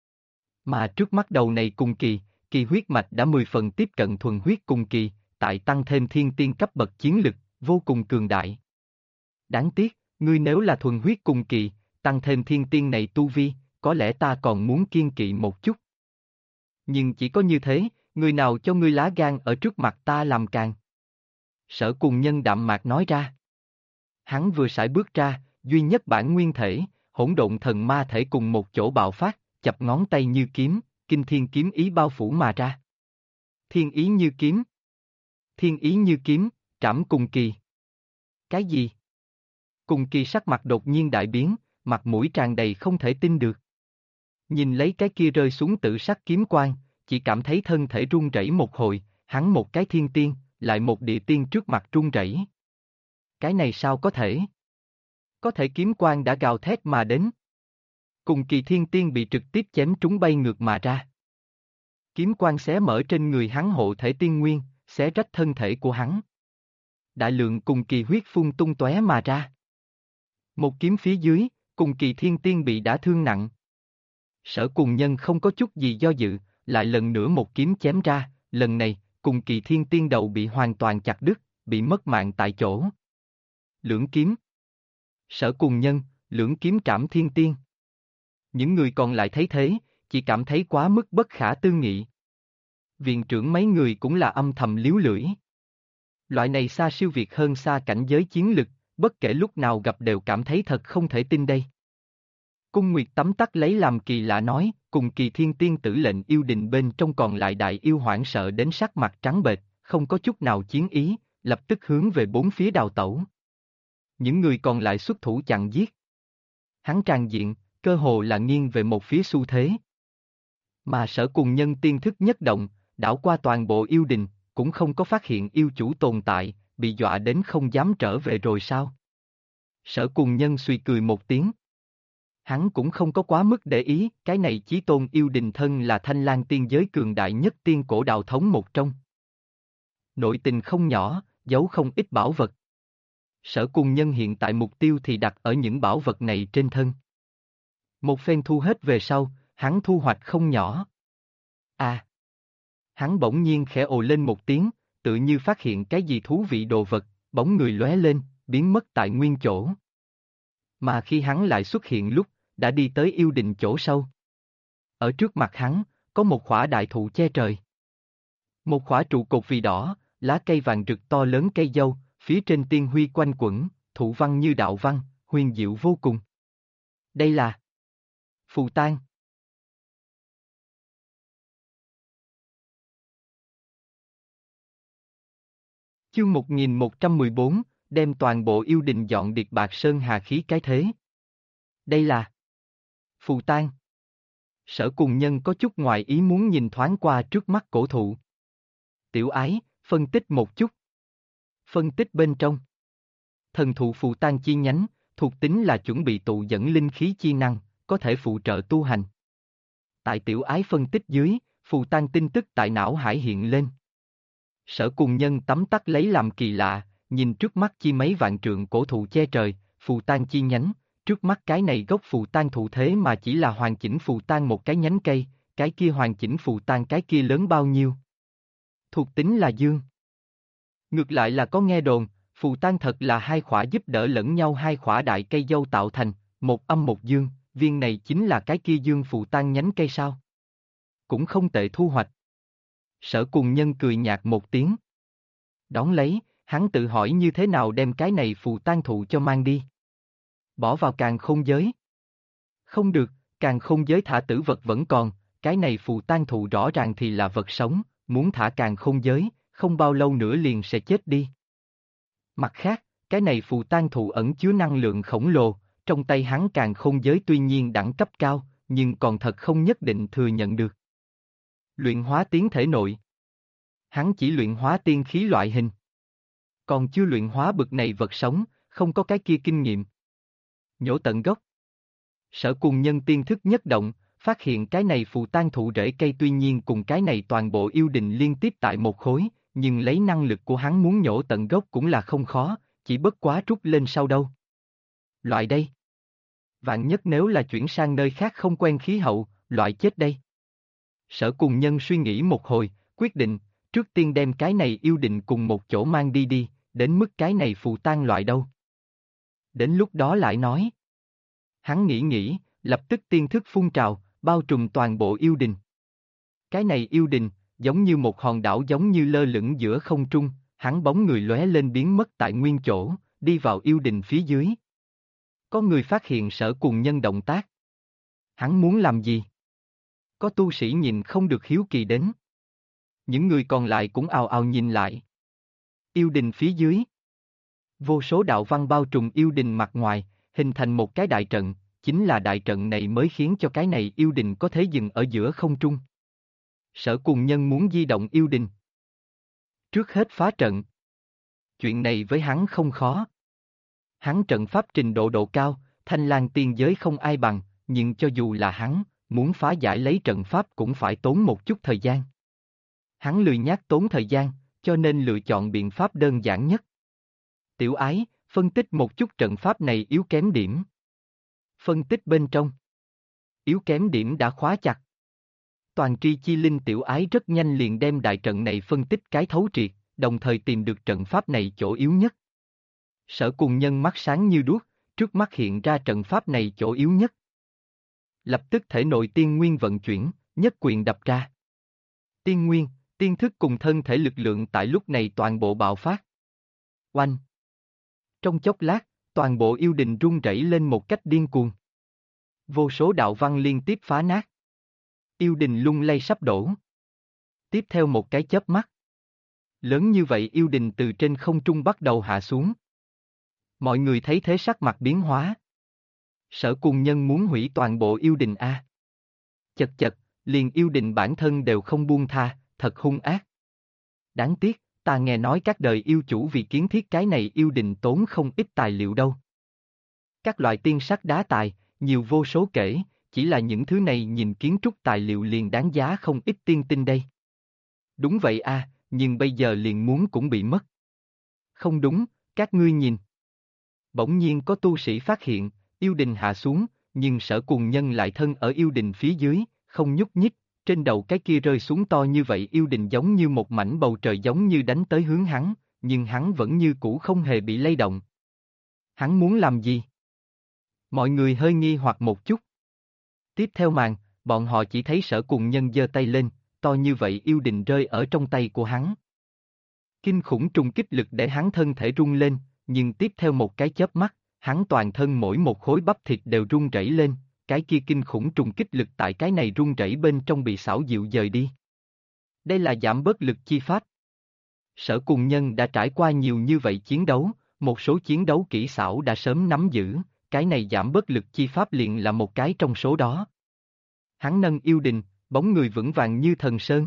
Mà trước mắt đầu này Cùng Kỳ, kỳ huyết mạch đã 10 phần tiếp cận thuần huyết Cùng Kỳ, tại tăng thêm thiên tiên cấp bậc chiến lực, vô cùng cường đại. Đáng tiếc, ngươi nếu là thuần huyết Cùng Kỳ, tăng thêm thiên tiên này tu vi, có lẽ ta còn muốn kiên kỵ một chút. Nhưng chỉ có như thế, người nào cho ngươi lá gan ở trước mặt ta làm càng. Sở Cùng Nhân đạm mạc nói ra. Hắn vừa sải bước ra, duy nhất bản nguyên thể, hỗn độn thần ma thể cùng một chỗ bạo phát, chập ngón tay như kiếm, kinh thiên kiếm ý bao phủ mà ra. Thiên ý như kiếm. Thiên ý như kiếm, Trảm Cùng Kỳ. Cái gì? Cùng Kỳ sắc mặt đột nhiên đại biến, mặt mũi tràn đầy không thể tin được. Nhìn lấy cái kia rơi xuống tự sắc kiếm quang, chỉ cảm thấy thân thể run rẩy một hồi, hắn một cái thiên tiên, lại một địa tiên trước mặt run rẩy. Cái này sao có thể? Có thể kiếm quang đã gào thét mà đến. Cùng Kỳ thiên tiên bị trực tiếp chém trúng bay ngược mà ra. Kiếm quang xé mở trên người hắn hộ thể tiên nguyên, xé rách thân thể của hắn. Đại lượng Cùng Kỳ huyết phun tung tóe mà ra. Một kiếm phía dưới, Cùng Kỳ thiên tiên bị đả thương nặng. Sở Cùng Nhân không có chút gì do dự, lại lần nữa một kiếm chém ra, lần này, Cùng Kỳ thiên tiên đầu bị hoàn toàn chặt đứt, bị mất mạng tại chỗ. Lưỡng kiếm. Sở Cùng Nhân, lưỡng kiếm trảm thiên tiên. Những người còn lại thấy thế, chỉ cảm thấy quá mức bất khả tư nghị. Viện trưởng mấy người cũng là âm thầm líu lưỡi. Loại này xa siêu việt hơn xa cảnh giới chiến lực, bất kể lúc nào gặp đều cảm thấy thật không thể tin đây. Cung Nguyệt tấm tắc lấy làm kỳ lạ nói, Cùng Kỳ thiên tiên tử lệnh yêu đình bên trong còn lại đại yêu hoảng sợ đến sắc mặt trắng bệch, không có chút nào chiến ý, lập tức hướng về bốn phía đào tẩu. Những người còn lại xuất thủ chặn giết. Hắn tràn diện, cơ hồ là nghiêng về một phía xu thế. Mà Sở Cùng Nhân tiên thức nhất động, đảo qua toàn bộ yêu đình, cũng không có phát hiện yêu chủ tồn tại, bị dọa đến không dám trở về rồi sao? Sở Cùng Nhân suy cười một tiếng. Hắn cũng không có quá mức để ý, cái này chí tôn yêu đình thân là Thanh Lang tiên giới cường đại nhất tiên cổ đạo thống một trong. Nội tình không nhỏ, giấu không ít bảo vật. Sở Cùng Nhân hiện tại mục tiêu thì đặt ở những bảo vật này trên thân. Một phen thu hết về sau, hắn thu hoạch không nhỏ. À! Hắn bỗng nhiên khẽ ồ lên một tiếng, tự như phát hiện cái gì thú vị đồ vật, bóng người lóe lên, biến mất tại nguyên chỗ. Mà khi hắn lại xuất hiện lúc, đã đi tới yêu đình chỗ sâu. Ở trước mặt hắn, có một khỏa đại thụ che trời. Một khỏa trụ cột vì đỏ, lá cây vàng rực to lớn cây dâu, phía trên tiên huy quanh quẩn, thụ văn như đạo văn, huyền diệu vô cùng. Đây là phù tang. Chương 1114, đem toàn bộ yêu đình dọn điệt bạc sơn hà khí cái thế. Đây là phù tang. Sở Cùng Nhân có chút ngoài ý muốn nhìn thoáng qua trước mắt cổ thụ. Tiểu ái, phân tích một chút. Phân tích bên trong. Thần thụ phù tang chi nhánh, thuộc tính là chuẩn bị tụ dẫn linh khí chi năng, có thể phụ trợ tu hành. Tại tiểu ái phân tích dưới, phù tang tin tức tại não hải hiện lên. Sở Cùng Nhân tấm tắc lấy làm kỳ lạ, nhìn trước mắt chi mấy vạn trượng cổ thụ che trời, phù tang chi nhánh, trước mắt cái này gốc phù tang thụ thế mà chỉ là hoàn chỉnh phù tang một cái nhánh cây, cái kia hoàn chỉnh phù tang cái kia lớn bao nhiêu? Thuộc tính là dương. Ngược lại là có nghe đồn, phù tang thật là hai khỏa giúp đỡ lẫn nhau hai khỏa đại cây dâu tạo thành, một âm một dương, viên này chính là cái kia dương phù tang nhánh cây sao? Cũng không tệ thu hoạch. Sở Cùng Nhân cười nhạt một tiếng. Đón lấy, hắn tự hỏi như thế nào đem cái này phù tang thụ cho mang đi. Bỏ vào càn khôn giới. Không được, càn khôn giới thả tử vật vẫn còn, cái này phù tang thụ rõ ràng thì là vật sống, muốn thả càn khôn giới, không bao lâu nữa liền sẽ chết đi. Mặt khác, cái này phù tang thụ ẩn chứa năng lượng khổng lồ, trong tay hắn càn khôn giới tuy nhiên đẳng cấp cao, nhưng còn thật không nhất định thừa nhận được. Luyện hóa tiến thể nội. Hắn chỉ luyện hóa tiên khí loại hình. Còn chưa luyện hóa bực này vật sống, không có cái kia kinh nghiệm. Nhổ tận gốc. Sở Cùng Nhân tiên thức nhất động, phát hiện cái này phù tang thụ rễ cây tuy nhiên cùng cái này toàn bộ yêu đình liên tiếp tại một khối, nhưng lấy năng lực của hắn muốn nhổ tận gốc cũng là không khó, chỉ bất quá rút lên sau đâu. Loại đây. Vạn nhất nếu là chuyển sang nơi khác không quen khí hậu, loại chết đây. Sở Cùng Nhân suy nghĩ một hồi, quyết định, trước tiên đem cái này yêu định cùng một chỗ mang đi, đến mức cái này phù tang loại đâu. Đến lúc đó lại nói. Hắn nghĩ, lập tức tiên thức phun trào, bao trùm toàn bộ yêu đình. Cái này yêu đình, giống như một hòn đảo giống như lơ lửng giữa không trung, hắn bóng người lóe lên biến mất tại nguyên chỗ, đi vào yêu đình phía dưới. Có người phát hiện Sở Cùng Nhân động tác. Hắn muốn làm gì? Có tu sĩ nhìn không được hiếu kỳ đến. Những người còn lại cũng ào ào nhìn lại. Yêu đình phía dưới. Vô số đạo văn bao trùm yêu đình mặt ngoài, hình thành một cái đại trận, chính là đại trận này mới khiến cho cái này yêu đình có thể dừng ở giữa không trung. Sở Cùng Nhân muốn di động yêu đình. Trước hết phá trận. Chuyện này với hắn không khó. Hắn trận pháp trình độ cao, Thanh Lang tiên giới không ai bằng, nhưng cho dù là hắn, muốn phá giải lấy trận pháp cũng phải tốn một chút thời gian. Hắn lười nhác tốn thời gian, cho nên lựa chọn biện pháp đơn giản nhất. Tiểu Ái, phân tích một chút trận pháp này yếu kém điểm. Phân tích bên trong. Yếu kém điểm đã khóa chặt. Toàn tri chi linh Tiểu Ái rất nhanh liền đem đại trận này phân tích cái thấu triệt, đồng thời tìm được trận pháp này chỗ yếu nhất. Sở Cùng Nhân mắt sáng như đuốc, trước mắt hiện ra trận pháp này chỗ yếu nhất. Lập tức thể nội tiên nguyên vận chuyển, nhất quyền đập ra. Tiên nguyên, tiên thức cùng thân thể lực lượng tại lúc này toàn bộ bạo phát. Oanh! Trong chốc lát, toàn bộ yêu đình rung rẩy lên một cách điên cuồng. Vô số đạo văn liên tiếp phá nát. Yêu đình lung lay sắp đổ. Tiếp theo một cái chớp mắt. Lớn như vậy yêu đình từ trên không trung bắt đầu hạ xuống. Mọi người thấy thế sắc mặt biến hóa. Sở Cùng Nhân muốn hủy toàn bộ yêu đình a. Chật chật, liền yêu đình bản thân đều không buông tha, thật hung ác. Đáng tiếc, ta nghe nói các đời yêu chủ vì kiến thiết cái này yêu đình tốn không ít tài liệu đâu. Các loại tiên sắc đá tài, nhiều vô số kể, chỉ là những thứ này nhìn kiến trúc tài liệu liền đáng giá không ít tiên tinh đây. Đúng vậy a, nhưng bây giờ liền muốn cũng bị mất. Không đúng, các ngươi nhìn. Bỗng nhiên có tu sĩ phát hiện, yêu đình hạ xuống, nhưng Sở Cùng Nhân lại thân ở yêu đình phía dưới, không nhúc nhích, trên đầu cái kia rơi xuống to như vậy yêu đình giống như một mảnh bầu trời giống như đánh tới hướng hắn, nhưng hắn vẫn như cũ không hề bị lay động. Hắn muốn làm gì? Mọi người hơi nghi hoặc một chút. Tiếp theo màn, bọn họ chỉ thấy Sở Cùng Nhân giơ tay lên, to như vậy yêu đình rơi ở trong tay của hắn. Kinh khủng trùng kích lực để hắn thân thể rung lên, nhưng tiếp theo một cái chớp mắt, hắn toàn thân mỗi một khối bắp thịt đều rung rẩy lên, cái kia kinh khủng trùng kích lực tại cái này rung rẩy bên trong bị xảo diệu dời đi. Đây là giảm bớt lực chi pháp. Sở Cùng Nhân đã trải qua nhiều như vậy chiến đấu, một số chiến đấu kỹ xảo đã sớm nắm giữ, cái này giảm bớt lực chi pháp liền là một cái trong số đó. Hắn nâng yêu đình, bóng người vững vàng như thần sơn.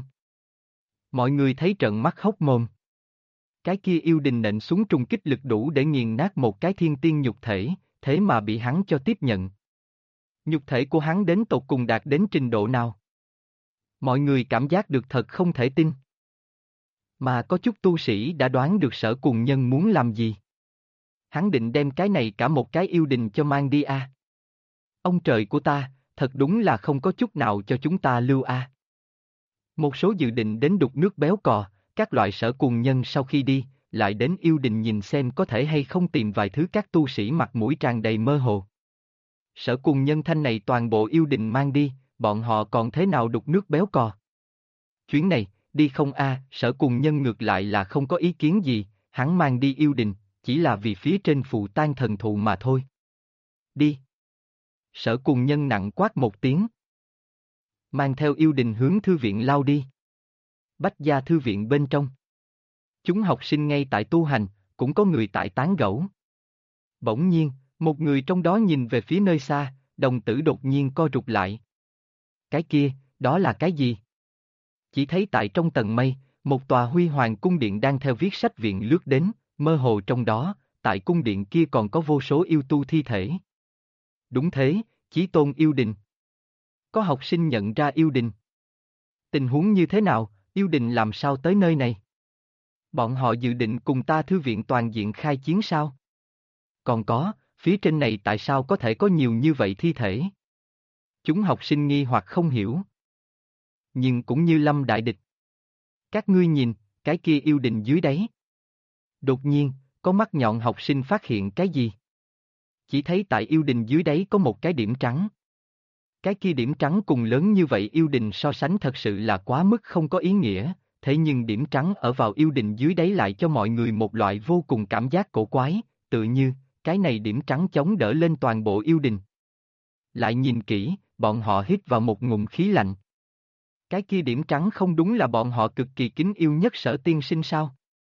Mọi người thấy trợn mắt hốc mồm. Cái kia yêu đình nện xuống trùng kích lực đủ để nghiền nát một cái thiên tiên nhục thể, thế mà bị hắn cho tiếp nhận. Nhục thể của hắn đến tột cùng đạt đến trình độ nào? Mọi người cảm giác được thật không thể tin. Mà có chút tu sĩ đã đoán được Sở Cùng Nhân muốn làm gì. Hắn định đem cái này cả một cái yêu đình cho mang đi a. Ông trời của ta, thật đúng là không có chút nào cho chúng ta lưu a. Một số dự định đến đục nước béo cò, các loại Sở Cùng Nhân sau khi đi, lại đến yêu đình nhìn xem có thể hay không tìm vài thứ các tu sĩ mặt mũi tràn đầy mơ hồ. Sở Cùng Nhân thanh này toàn bộ yêu đình mang đi, bọn họ còn thế nào đục nước béo cò? Chuyến này, đi không a? Sở Cùng Nhân ngược lại là không có ý kiến gì, hắn mang đi yêu đình, chỉ là vì phía trên phù tan thần thụ mà thôi. Đi. Sở Cùng Nhân nặng quát một tiếng. Mang theo yêu đình hướng thư viện lao đi. Bách Gia thư viện bên trong. Chúng học sinh ngay tại tu hành, cũng có người tại tán gẫu. Bỗng nhiên, một người trong đó nhìn về phía nơi xa, đồng tử đột nhiên co rụt lại. Cái kia, đó là cái gì? Chỉ thấy tại trong tầng mây, một tòa huy hoàng cung điện đang theo viết sách viện lướt đến, mơ hồ trong đó, tại cung điện kia còn có vô số yêu tu thi thể. Đúng thế, Chí Tôn yêu đình. Có học sinh nhận ra yêu đình. Tình huống như thế nào, yêu đình làm sao tới nơi này? Bọn họ dự định cùng ta thư viện toàn diện khai chiến sao? Còn có, phía trên này tại sao có thể có nhiều như vậy thi thể? Chúng học sinh nghi hoặc không hiểu. Nhưng cũng như lâm đại địch. Các ngươi nhìn, cái kia yêu đình dưới đáy. Đột nhiên, có mắt nhọn học sinh phát hiện cái gì? Chỉ thấy tại yêu đình dưới đáy có một cái điểm trắng. Cái kia điểm trắng cùng lớn như vậy yêu đình so sánh thật sự là quá mức không có ý nghĩa, thế nhưng điểm trắng ở vào yêu đình dưới đáy lại cho mọi người một loại vô cùng cảm giác cổ quái, tự như, cái này điểm trắng chống đỡ lên toàn bộ yêu đình. Lại nhìn kỹ, bọn họ hít vào một ngụm khí lạnh. Cái kia điểm trắng không đúng là bọn họ cực kỳ kính yêu nhất Sở tiên sinh sao?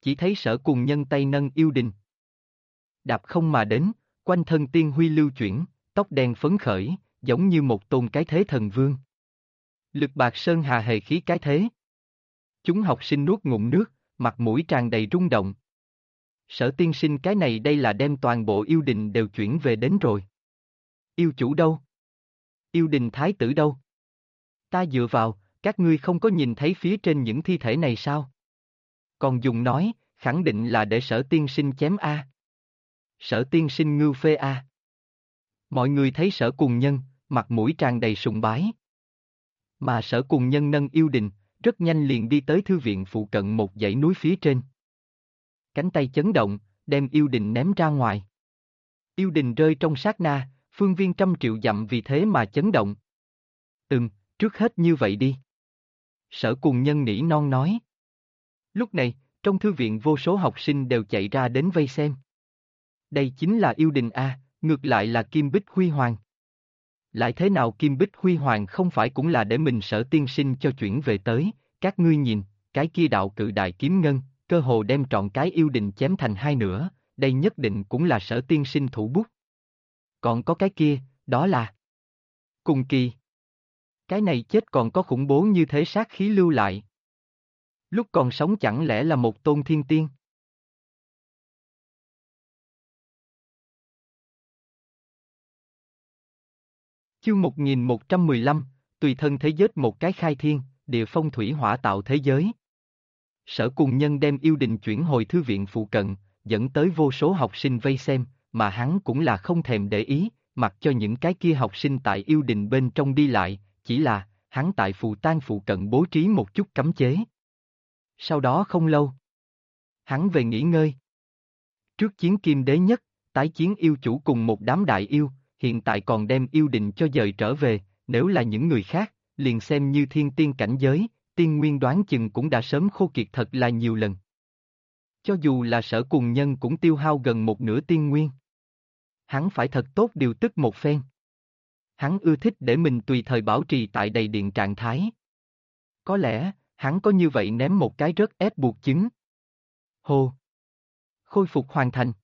Chỉ thấy Sở Cùng Nhân tay nâng yêu đình. Đạp không mà đến, quanh thân tiên huy lưu chuyển, tóc đen phấn khởi, giống như một tôn cái thế thần vương. Lực bạc sơn hà hề khí cái thế. Chúng học sinh nuốt ngụm nước, mặt mũi tràn đầy rung động. Sở tiên sinh cái này đây là đem toàn bộ yêu đình đều chuyển về đến rồi. Yêu chủ đâu? Yêu đình thái tử đâu? Ta dựa vào, các ngươi không có nhìn thấy phía trên những thi thể này sao? Còn dùng nói, khẳng định là để sở tiên sinh chém A. Sở tiên sinh ngưu phê A. Mọi người thấy Sở Cùng Nhân, mặt mũi tràn đầy sùng bái. Mà Sở Cùng Nhân nâng yêu đình, rất nhanh liền đi tới thư viện phụ cận một dãy núi phía trên. Cánh tay chấn động, đem yêu đình ném ra ngoài. Yêu đình rơi trong sát na, phương viên 100 triệu dặm vì thế mà chấn động. Trước hết như vậy đi. Sở Cùng Nhân nỉ non nói. Lúc này, trong thư viện vô số học sinh đều chạy ra đến vây xem. Đây chính là yêu đình A, ngược lại là Kim Bích Huy Hoàng. Lại thế nào Kim Bích Huy Hoàng không phải cũng là để mình Sở tiên sinh cho chuyển về tới, các ngươi nhìn, cái kia đạo cự đại kiếm ngân, cơ hồ đem trọn cái yêu đình chém thành hai nửa, đây nhất định cũng là Sở tiên sinh thủ bút. Còn có cái kia, đó là Cùng Kỳ. Cái này chết còn có khủng bố như thế sát khí lưu lại. Lúc còn sống chẳng lẽ là một tôn thiên tiên? Chương 1115, tùy thân thế giới một cái khai thiên, địa phong thủy hỏa tạo thế giới. Sở Cùng Nhân đem yêu đình chuyển hồi thư viện phụ cận, dẫn tới vô số học sinh vây xem, mà hắn cũng là không thèm để ý, mặc cho những cái kia học sinh tại yêu đình bên trong đi lại, chỉ là, hắn tại phù tang phụ cận bố trí một chút cấm chế. Sau đó không lâu, hắn về nghỉ ngơi. Trước chiến Kim Đế nhất, tái chiến yêu chủ cùng một đám đại yêu, hiện tại còn đem yêu đình cho dời trở về, nếu là những người khác, liền xem như thiên tiên cảnh giới, tiên nguyên đoán chừng cũng đã sớm khô kiệt thật là nhiều lần. Cho dù là Sở Cùng Nhân cũng tiêu hao gần một nửa tiên nguyên. Hắn phải thật tốt điều tức một phen. Hắn ưa thích để mình tùy thời bảo trì tại đầy điện trạng thái. Có lẽ, hắn có như vậy ném một cái rất ép buộc chứng. Hô! Khôi phục hoàn thành.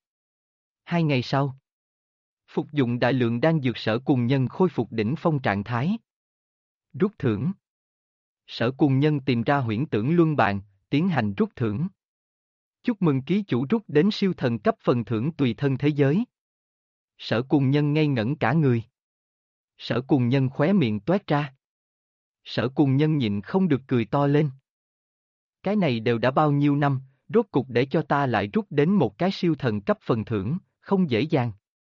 2 ngày sau, phục dụng đại lượng đan dược Sở Cùng Nhân khôi phục đỉnh phong trạng thái. Rút thưởng. Sở Cùng Nhân tìm ra huyễn tưởng luân bàn, tiến hành rút thưởng. Chúc mừng ký chủ rút đến siêu thần cấp phần thưởng tùy thân thế giới. Sở Cùng Nhân ngây ngẩn cả người. Sở Cùng Nhân khóe miệng toét ra. Sở Cùng Nhân nhịn không được cười to lên. Cái này đều đã bao nhiêu năm, rốt cục để cho ta lại rút đến một cái siêu thần cấp phần thưởng, không dễ dàng.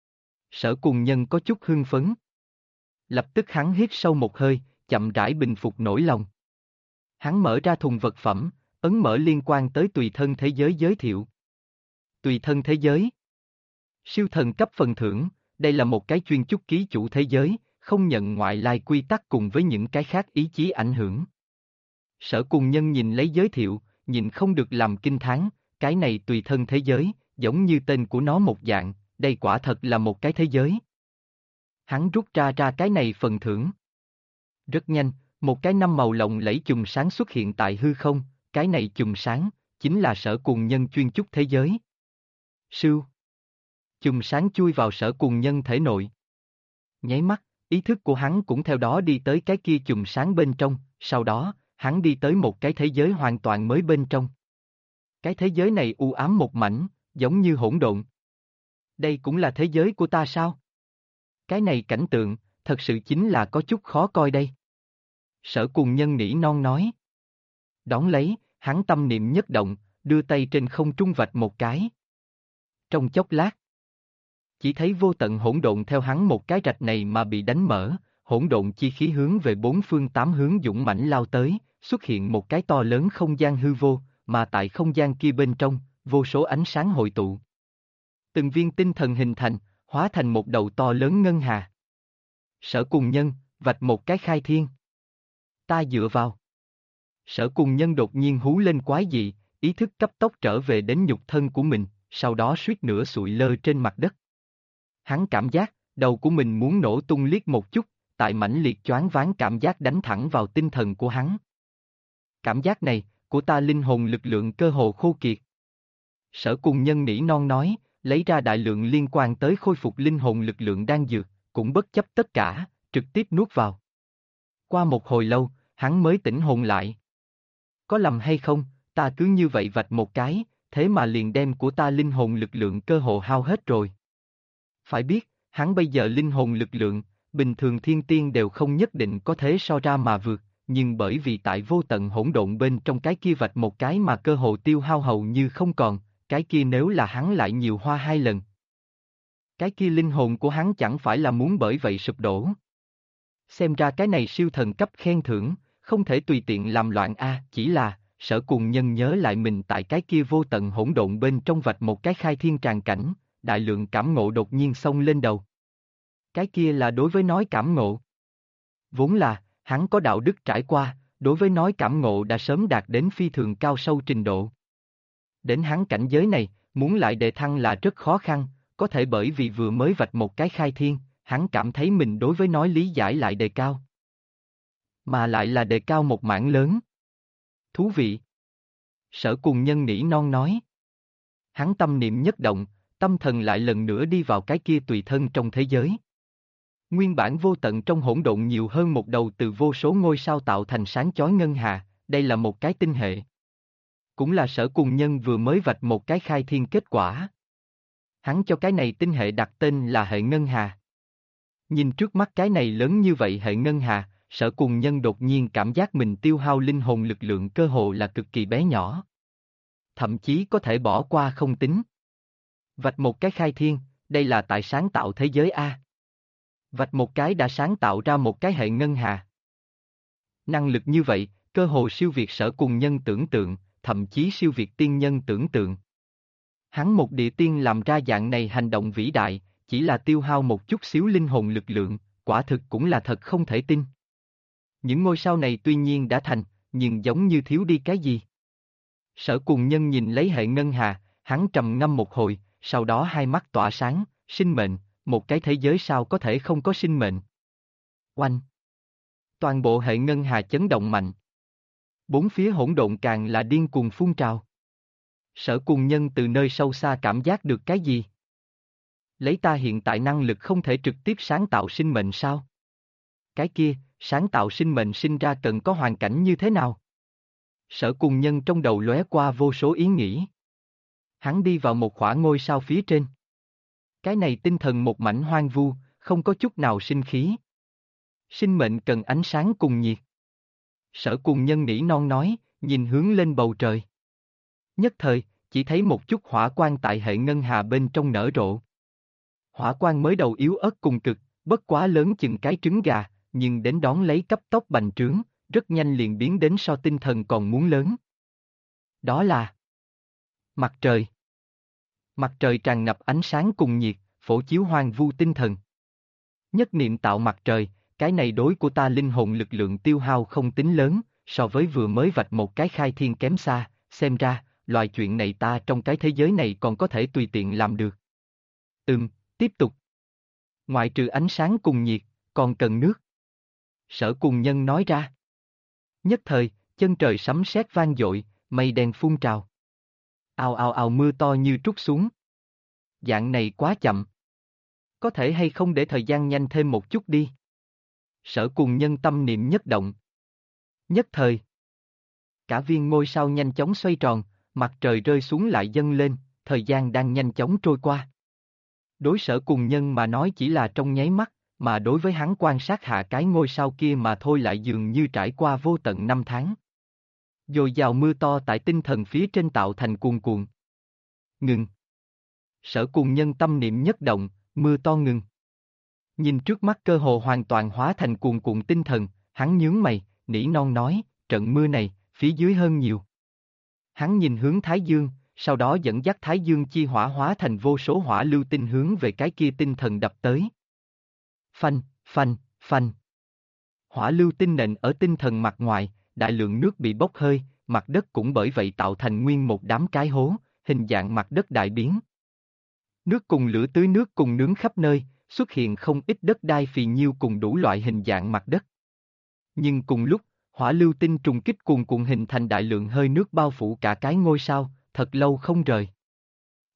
Sở Cùng Nhân có chút hưng phấn. Lập tức hắn hít sâu một hơi, chậm rãi bình phục nỗi lòng. Hắn mở ra thùng vật phẩm, ấn mở liên quan tới tùy thân thế giới giới thiệu. Tùy thân thế giới. Siêu thần cấp phần thưởng, đây là một cái chuyên chúc ký chủ thế giới, không nhận ngoại lai quy tắc cùng với những cái khác ý chí ảnh hưởng. Sở Cùng Nhân nhìn lấy giới thiệu, nhìn không được làm kinh thán, cái này tùy thân thế giới, giống như tên của nó một dạng, đây quả thật là một cái thế giới. Hắn rút ra cái này phần thưởng. Rất nhanh, một cái 5 màu lộng lẫy chùm sáng xuất hiện tại hư không, cái này chùm sáng, chính là Sở Cùng Nhân chuyên chúc thế giới. Sưu. Chùm sáng chui vào Sở Cùng Nhân thể nội. Nháy mắt, ý thức của hắn cũng theo đó đi tới cái kia chùm sáng bên trong, sau đó, hắn đi tới một cái thế giới hoàn toàn mới bên trong. Cái thế giới này u ám một mảnh, giống như hỗn độn. Đây cũng là thế giới của ta sao? Cái này cảnh tượng, thật sự chính là có chút khó coi đây. Sở Cùng Nhân nỉ non nói. Đón lấy, hắn tâm niệm nhất động, đưa tay trên không trung vạch một cái. Trong chốc lát, chỉ thấy vô tận hỗn độn theo hắn một cái rạch này mà bị đánh mở, hỗn độn chi khí hướng về 4 phương 8 hướng dũng mãnh lao tới, xuất hiện một cái to lớn không gian hư vô, mà tại không gian kia bên trong, vô số ánh sáng hội tụ. Từng viên tinh thần hình thành, hóa thành một đầu to lớn ngân hà. Sở Cùng Nhân, vạch một cái khai thiên. Ta dựa vào. Sở Cùng Nhân đột nhiên hú lên quái dị, ý thức cấp tốc trở về đến nhục thân của mình, sau đó suýt nữa sụi lơ trên mặt đất. Hắn cảm giác, đầu của mình muốn nổ tung liếc một chút, tại mãnh liệt choáng váng cảm giác đánh thẳng vào tinh thần của hắn. Cảm giác này, của ta linh hồn lực lượng cơ hồ khô kiệt. Sở Cùng Nhân nỉ non nói, lấy ra đại lượng liên quan tới khôi phục linh hồn lực lượng đan dược, cũng bất chấp tất cả, trực tiếp nuốt vào. Qua một hồi lâu, hắn mới tỉnh hồn lại. Có lầm hay không, ta cứ như vậy vạch một cái, thế mà liền đem của ta linh hồn lực lượng cơ hồ hao hết rồi. Phải biết, hắn bây giờ linh hồn lực lượng, bình thường thiên tiên đều không nhất định có thể so ra mà vượt, nhưng bởi vì tại vô tận hỗn độn bên trong cái kia vạch một cái mà cơ hồ tiêu hao hầu như không còn, cái kia nếu là hắn lại nhiều hoa 2 lần. Cái kia linh hồn của hắn chẳng phải là muốn bởi vậy sụp đổ. Xem ra cái này siêu thần cấp khen thưởng, không thể tùy tiện làm loạn chỉ là, Sở Cùng Nhân nhớ lại mình tại cái kia vô tận hỗn độn bên trong vạch một cái khai thiên tràng cảnh, đại lượng cảm ngộ đột nhiên xông lên đầu. Cái kia là đối với nói cảm ngộ. Vốn là, hắn có đạo đức trải qua, đối với nói cảm ngộ đã sớm đạt đến phi thường cao sâu trình độ. Đến hắn cảnh giới này, muốn lại đề thăng là rất khó khăn, có thể bởi vì vừa mới vạch một cái khai thiên, hắn cảm thấy mình đối với nói lý giải lại đề cao. Mà lại là đề cao một mảng lớn. Thú vị. Sở Cùng Nhân nỉ non nói. Hắn tâm niệm nhất động, tâm thần lại lần nữa đi vào cái kia tùy thân trong thế giới. Nguyên bản vô tận trong hỗn độn nhiều hơn một đầu từ vô số ngôi sao tạo thành sáng chói ngân hà, đây là một cái tinh hệ. Cũng là Sở Cùng Nhân vừa mới vạch một cái khai thiên kết quả. Hắn cho cái này tinh hệ đặt tên là hệ ngân hà. Nhìn trước mắt cái này lớn như vậy hệ ngân hà, Sở Cùng Nhân đột nhiên cảm giác mình tiêu hao linh hồn lực lượng cơ hồ là cực kỳ bé nhỏ. Thậm chí có thể bỏ qua không tính. Vạch một cái khai thiên, đây là tại sáng tạo thế giới A. Vạch một cái đã sáng tạo ra một cái hệ ngân hà. Năng lực như vậy, cơ hồ siêu việt Sở Cùng Nhân tưởng tượng, thậm chí siêu việt tiên nhân tưởng tượng. Hắn một địa tiên làm ra dạng này hành động vĩ đại, chỉ là tiêu hao một chút xíu linh hồn lực lượng, quả thực cũng là thật không thể tin. Những ngôi sao này tuy nhiên đã thành, nhưng giống như thiếu đi cái gì. Sở Cùng Nhân nhìn lấy hệ ngân hà, hắn trầm ngâm một hồi, sau đó hai mắt tỏa sáng, sinh mệnh, một cái thế giới sao có thể không có sinh mệnh. Oanh! Toàn bộ hệ ngân hà chấn động mạnh. Bốn phía hỗn độn càng là điên cuồng phun trào. Sở Cùng Nhân từ nơi sâu xa cảm giác được cái gì? Lấy ta hiện tại năng lực không thể trực tiếp sáng tạo sinh mệnh sao? Cái kia, sáng tạo sinh mệnh sinh ra cần có hoàn cảnh như thế nào? Sở Cùng Nhân trong đầu lóe qua vô số ý nghĩ. Hắn đi vào một khoảng ngôi sao phía trên. Cái này tinh thần một mảnh hoang vu, không có chút nào sinh khí. Sinh mệnh cần ánh sáng cùng nhiệt. Sở Cùng Nhân nỉ non nói, nhìn hướng lên bầu trời. Nhất thời, chỉ thấy một chút hỏa quang tại hệ ngân hà bên trong nở rộ. Hỏa quang mới đầu yếu ớt cùng cực, bất quá lớn chừng cái trứng gà, nhưng đến đón lấy cấp tốc bành trướng, rất nhanh liền biến đến so tinh thần còn muốn lớn. Đó là mặt trời. Mặt trời tràn ngập ánh sáng cùng nhiệt, phổ chiếu hoang vu tinh thần. Nhất niệm tạo mặt trời, cái này đối của ta linh hồn lực lượng tiêu hao không tính lớn, so với vừa mới vạch một cái khai thiên kém xa, xem ra, loại chuyện này ta trong cái thế giới này còn có thể tùy tiện làm được. Tiếp tục. Ngoại trừ ánh sáng cùng nhiệt, còn cần nước. Sở Cùng Nhân nói ra. Nhất thời, chân trời sấm sét vang dội, mây đen phun trào. Ào ào ào mưa to như trút xuống. Dạng này quá chậm. Có thể hay không để thời gian nhanh thêm một chút đi. Sở Cùng Nhân tâm niệm nhất động. Nhất thời. Cả viên ngôi sao nhanh chóng xoay tròn, mặt trời rơi xuống lại dâng lên, thời gian đang nhanh chóng trôi qua. Đối Sở Cùng Nhân mà nói chỉ là trong nháy mắt, mà đối với hắn quan sát hạ cái ngôi sao kia mà thôi lại dường như trải qua vô tận 5 tháng. Dồi dào mưa to tại tinh thần phía trên tạo thành cuồn cuộn. Ngừng. Sở Cùng Nhân tâm niệm nhất động, mưa to ngừng. Nhìn trước mắt cơ hồ hoàn toàn hóa thành cuồn cuộn tinh thần, hắn nhướng mày, nỉ non nói, trận mưa này, phía dưới hơn nhiều. Hắn nhìn hướng Thái Dương, sau đó dẫn dắt Thái Dương chi hỏa hóa thành vô số hỏa lưu tinh hướng về cái kia tinh thần đập tới. Phanh, phanh, phanh. Hỏa lưu tinh nện ở tinh thần mặt ngoài, đại lượng nước bị bốc hơi, mặt đất cũng bởi vậy tạo thành nguyên một đám cái hố, hình dạng mặt đất đại biến. Nước cùng lửa tưới nước cùng nướng khắp nơi, xuất hiện không ít đất đai phì nhiêu cùng đủ loại hình dạng mặt đất. Nhưng cùng lúc, hỏa lưu tinh trùng kích cuồn cuộn hình thành đại lượng hơi nước bao phủ cả cái ngôi sao, thật lâu không rời.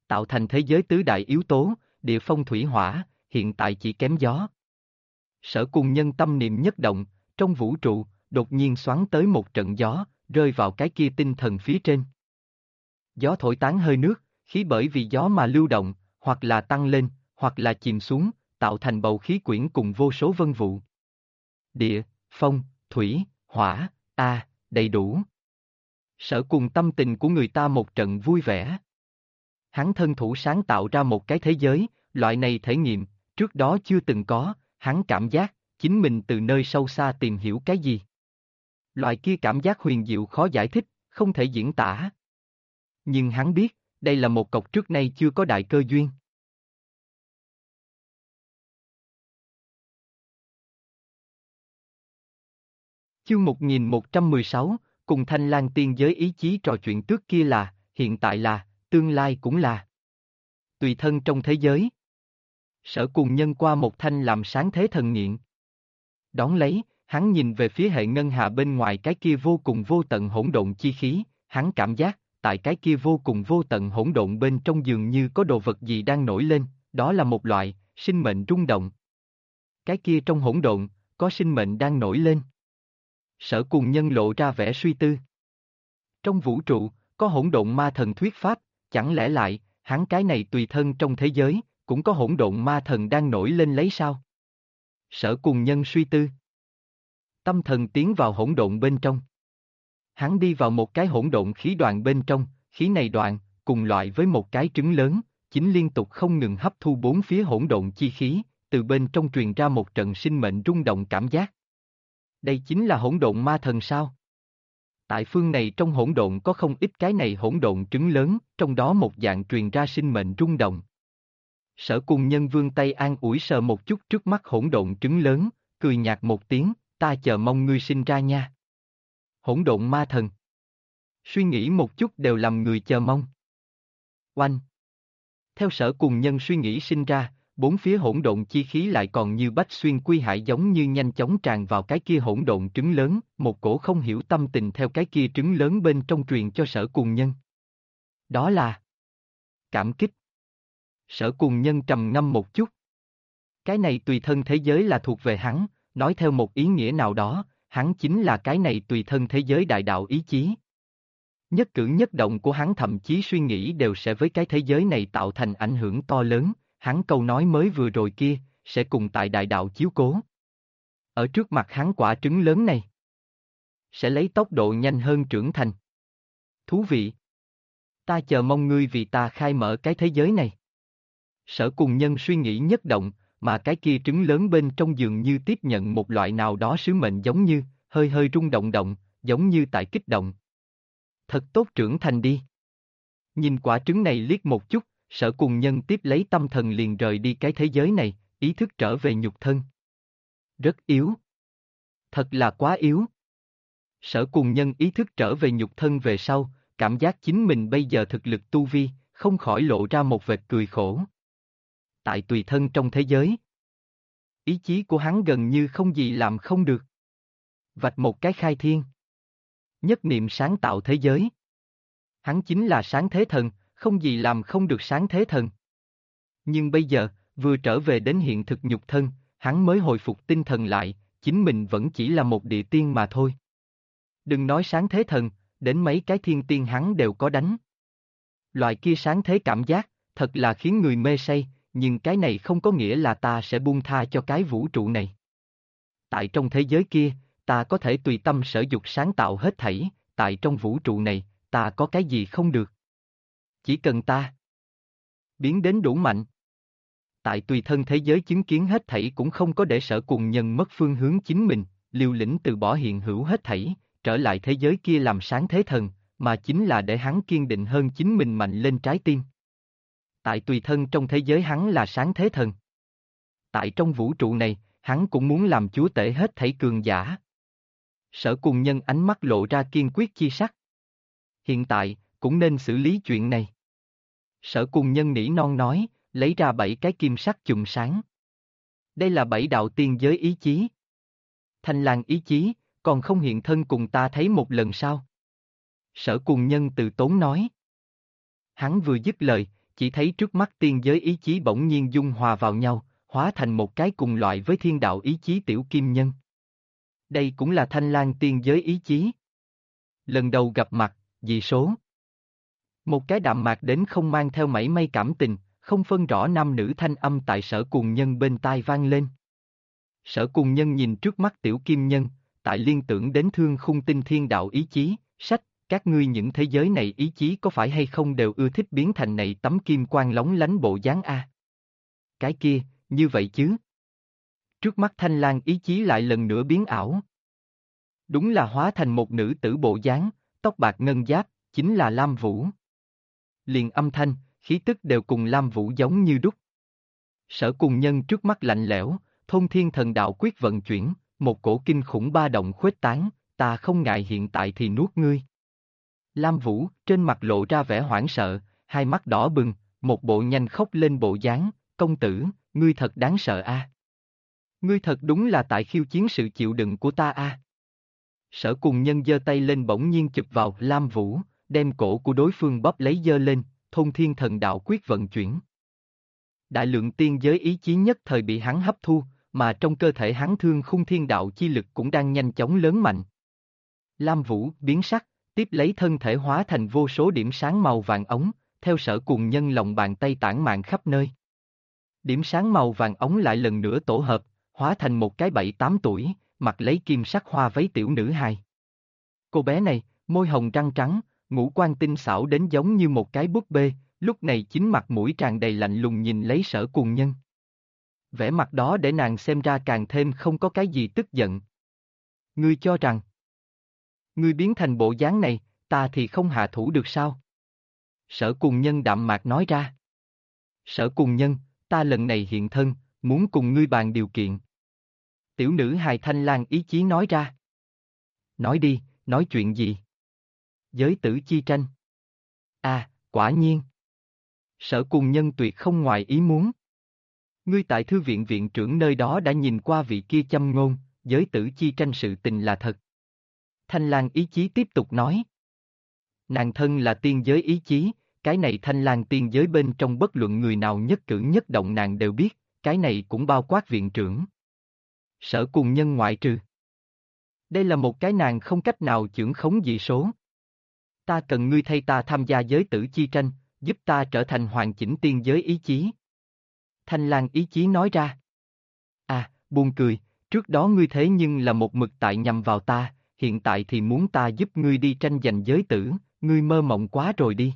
tạo thành thế giới tứ đại yếu tố, địa phong thủy hỏa, hiện tại chỉ kém gió. Sở Cùng Nhân tâm niệm nhất động, trong vũ trụ, đột nhiên xoắn tới một trận gió, rơi vào cái kia tinh thần phía trên. Gió thổi tán hơi nước, khí bởi vì gió mà lưu động, hoặc là tăng lên, hoặc là chìm xuống, tạo thành bầu khí quyển cùng vô số vân vụ. Địa, phong, thủy, hỏa, đầy đủ. Sở Cùng tâm tình của người ta một trận vui vẻ. Hắn thân thủ sáng tạo ra một cái thế giới, loại này thể nghiệm, trước đó chưa từng có, hắn cảm giác, chính mình từ nơi sâu xa tìm hiểu cái gì. Loại kia cảm giác huyền diệu khó giải thích, không thể diễn tả. Nhưng hắn biết, đây là một cọc trước nay chưa có đại cơ duyên. Chương 1116, cùng Thanh Lang tiên giới ý chí trò chuyện trước kia là, hiện tại là, tương lai cũng là. Tùy thân trong thế giới. Sở Cùng Nhân qua một thanh làm sáng thế thần nghiện. Đón lấy, hắn nhìn về phía hệ ngân hà bên ngoài cái kia vô cùng vô tận hỗn độn chi khí, hắn cảm giác, tại cái kia vô cùng vô tận hỗn độn bên trong dường như có đồ vật gì đang nổi lên, đó là một loại, sinh mệnh rung động. Cái kia trong hỗn độn, có sinh mệnh đang nổi lên. Sở Cùng Nhân lộ ra vẻ suy tư. Trong vũ trụ, có hỗn độn ma thần thuyết pháp, chẳng lẽ lại, hắn cái này tùy thân trong thế giới, cũng có hỗn độn ma thần đang nổi lên lấy sao? Sở Cùng Nhân suy tư. Tâm thần tiến vào hỗn độn bên trong. Hắn đi vào một cái hỗn độn khí đoàn bên trong, khí này đoàn, cùng loại với một cái trứng lớn, chính liên tục không ngừng hấp thu bốn phía hỗn độn chi khí, từ bên trong truyền ra một trận sinh mệnh rung động cảm giác. Đây chính là hỗn độn ma thần sao? Tại phương này trong hỗn độn có không ít cái này hỗn độn trứng lớn, trong đó một dạng truyền ra sinh mệnh rung động. Sở Cùng Nhân vươn tay an ủi sờ một chút trước mắt hỗn độn trứng lớn, cười nhạt một tiếng, ta chờ mong ngươi sinh ra nha. Hỗn độn ma thần. Suy nghĩ một chút đều làm người chờ mong. Oanh. Theo Sở Cùng Nhân suy nghĩ sinh ra, bốn phía hỗn độn chi khí lại còn như bách xuyên quy hải giống như nhanh chóng tràn vào cái kia hỗn độn trứng lớn, một cổ không hiểu tâm tình theo cái kia trứng lớn bên trong truyền cho Sở Cùng Nhân. Đó là cảm kích. Sở Cùng Nhân trầm ngâm một chút. Cái này tùy thân thế giới là thuộc về hắn, nói theo một ý nghĩa nào đó, hắn chính là cái này tùy thân thế giới đại đạo ý chí. Nhất cử nhất động của hắn thậm chí suy nghĩ đều sẽ với cái thế giới này tạo thành ảnh hưởng to lớn, hắn câu nói mới vừa rồi kia, sẽ cùng tại đại đạo chiếu cố. Ở trước mặt hắn quả trứng lớn này, sẽ lấy tốc độ nhanh hơn trưởng thành. Thú vị. Ta chờ mong ngươi vì ta khai mở cái thế giới này. Sở Cùng Nhân suy nghĩ nhất động, mà cái kia trứng lớn bên trong dường như tiếp nhận một loại nào đó sứ mệnh giống như, hơi hơi rung động động, giống như tại kích động. Thật tốt trưởng thành đi. Nhìn quả trứng này liếc một chút, Sở Cùng Nhân tiếp lấy tâm thần liền rời đi cái thế giới này, ý thức trở về nhục thân. Rất yếu. Thật là quá yếu. Sở Cùng Nhân ý thức trở về nhục thân về sau, cảm giác chính mình bây giờ thực lực tu vi, không khỏi lộ ra một vệt cười khổ. Tại tùy thân trong thế giới, ý chí của hắn gần như không gì làm không được. Vạch một cái khai thiên. Nhất niệm sáng tạo thế giới. Hắn chính là sáng thế thần, không gì làm không được sáng thế thần. Nhưng bây giờ, vừa trở về đến hiện thực nhục thân, hắn mới hồi phục tinh thần lại, chính mình vẫn chỉ là một địa tiên mà thôi. Đừng nói sáng thế thần, đến mấy cái thiên tiên hắn đều có đánh. Loại kia sáng thế cảm giác, thật là khiến người mê say, nhưng cái này không có nghĩa là ta sẽ buông tha cho cái vũ trụ này. Tại trong thế giới kia, ta có thể tùy tâm sở dục sáng tạo hết thảy, tại trong vũ trụ này, ta có cái gì không được. Chỉ cần ta biến đến đủ mạnh. Tại tùy thân thế giới chứng kiến hết thảy cũng không có để Sở Cùng Nhân mất phương hướng chính mình, liều lĩnh từ bỏ hiện hữu hết thảy, trở lại thế giới kia làm sáng thế thần, mà chính là để hắn kiên định hơn chính mình mạnh lên trái tim. Tại tùy thân trong thế giới hắn là sáng thế thần. Tại trong vũ trụ này, hắn cũng muốn làm chúa tể hết thảy cường giả. Sở Cùng Nhân ánh mắt lộ ra kiên quyết chi sắc. Hiện tại, cũng nên xử lý chuyện này. Sở Cùng Nhân nỉ non nói, lấy ra 7 cái kim sắc chùm sáng. Đây là 7 đạo tiên giới ý chí. Thanh Lang ý chí, còn không hiện thân cùng ta thấy một lần sao? Sở Cùng Nhân từ tốn nói. Hắn vừa dứt lời, chỉ thấy trước mắt tiên giới ý chí bỗng nhiên dung hòa vào nhau, hóa thành một cái cùng loại với thiên đạo ý chí tiểu kim nhân. Đây cũng là Thanh Lang tiên giới ý chí. Lần đầu gặp mặt, dị số. Một cái đạm mạc đến không mang theo mảy may cảm tình, không phân rõ nam nữ thanh âm tại Sở Cùng Nhân bên tai vang lên. Sở Cùng Nhân nhìn trước mắt tiểu kim nhân, tại liên tưởng đến Thương Khung Tinh thiên đạo ý chí, sách, các ngươi những thế giới này ý chí có phải hay không đều ưa thích biến thành này tấm kim quang lóng lánh bộ dáng a? Cái kia, như vậy chứ? Trước mắt Thanh Lang ý chí lại lần nữa biến ảo. Đúng là hóa thành một nữ tử bộ dáng, tóc bạc ngân giáp, chính là Lam Vũ. Liền âm thanh, khí tức đều cùng Lam Vũ giống như đúc. Sở Cùng Nhân trước mắt lạnh lẽo, Thôn Thiên Thần Đạo quyết vận chuyển, một cổ kinh khủng ba động khuếch tán, ta không ngại hiện tại thì nuốt ngươi. Lam Vũ, trên mặt lộ ra vẻ hoảng sợ, hai mắt đỏ bừng, một bộ nhanh khóc lên bộ dáng, công tử, ngươi thật đáng sợ a. Ngươi thật đúng là tại khiêu chiến sự chịu đựng của ta a. Sở Cùng Nhân giơ tay lên bỗng nhiên chụp vào Lam Vũ, đem cổ của đối phương bóp lấy giơ lên, Thôn Thiên Thần Đạo quyết vận chuyển. Đại lượng tiên giới ý chí nhất thời bị hắn hấp thu, mà trong cơ thể hắn Thương Khung thiên đạo chi lực cũng đang nhanh chóng lớn mạnh. Lam Vũ biến sắc, tiếp lấy thân thể hóa thành vô số điểm sáng màu vàng ống, theo Sở Cùng Nhân lòng bàn tay tản mạn khắp nơi. Điểm sáng màu vàng ống lại lần nữa tổ hợp, hóa thành một cái 7-8 tuổi, mặc lấy kim sắc hoa váy tiểu nữ hài. Cô bé này, môi hồng răng trắng, ngũ quan tinh xảo đến giống như một cái búp bê, lúc này chính mặt mũi tràn đầy lạnh lùng nhìn lấy Sở Cùng Nhân. Vẻ mặt đó để nàng xem ra càng thêm không có cái gì tức giận. Ngươi cho rằng, ngươi biến thành bộ dáng này, ta thì không hạ thủ được sao? Sở Cùng Nhân đạm mạc nói ra. Sở Cùng Nhân, ta lần này hiện thân, muốn cùng ngươi bàn điều kiện. Tiểu nữ hài Thanh Lang ý chí nói ra. Nói đi, nói chuyện gì? Giới tử chi tranh. À, quả nhiên. Sở Cùng Nhân tuyệt không ngoài ý muốn. Ngươi tại thư viện viện trưởng nơi đó đã nhìn qua vị kia châm ngôn, giới tử chi tranh sự tình là thật. Thanh Lang ý chí tiếp tục nói. Nàng thân là tiên giới ý chí, cái này Thanh Lang tiên giới bên trong bất luận người nào nhất cử nhất động nàng đều biết, cái này cũng bao quát viện trưởng. Sở Cùng Nhân ngoại trừ. Đây là một cái nàng không cách nào chưởng khống dị số. Ta cần ngươi thay ta tham gia giới tử chi tranh, giúp ta trở thành hoàn chỉnh tiên giới ý chí. Thanh Lang ý chí nói ra. À, buồn cười, trước đó ngươi thế nhưng là một mực tại nhằm vào ta, hiện tại thì muốn ta giúp ngươi đi tranh giành giới tử, ngươi mơ mộng quá rồi đi.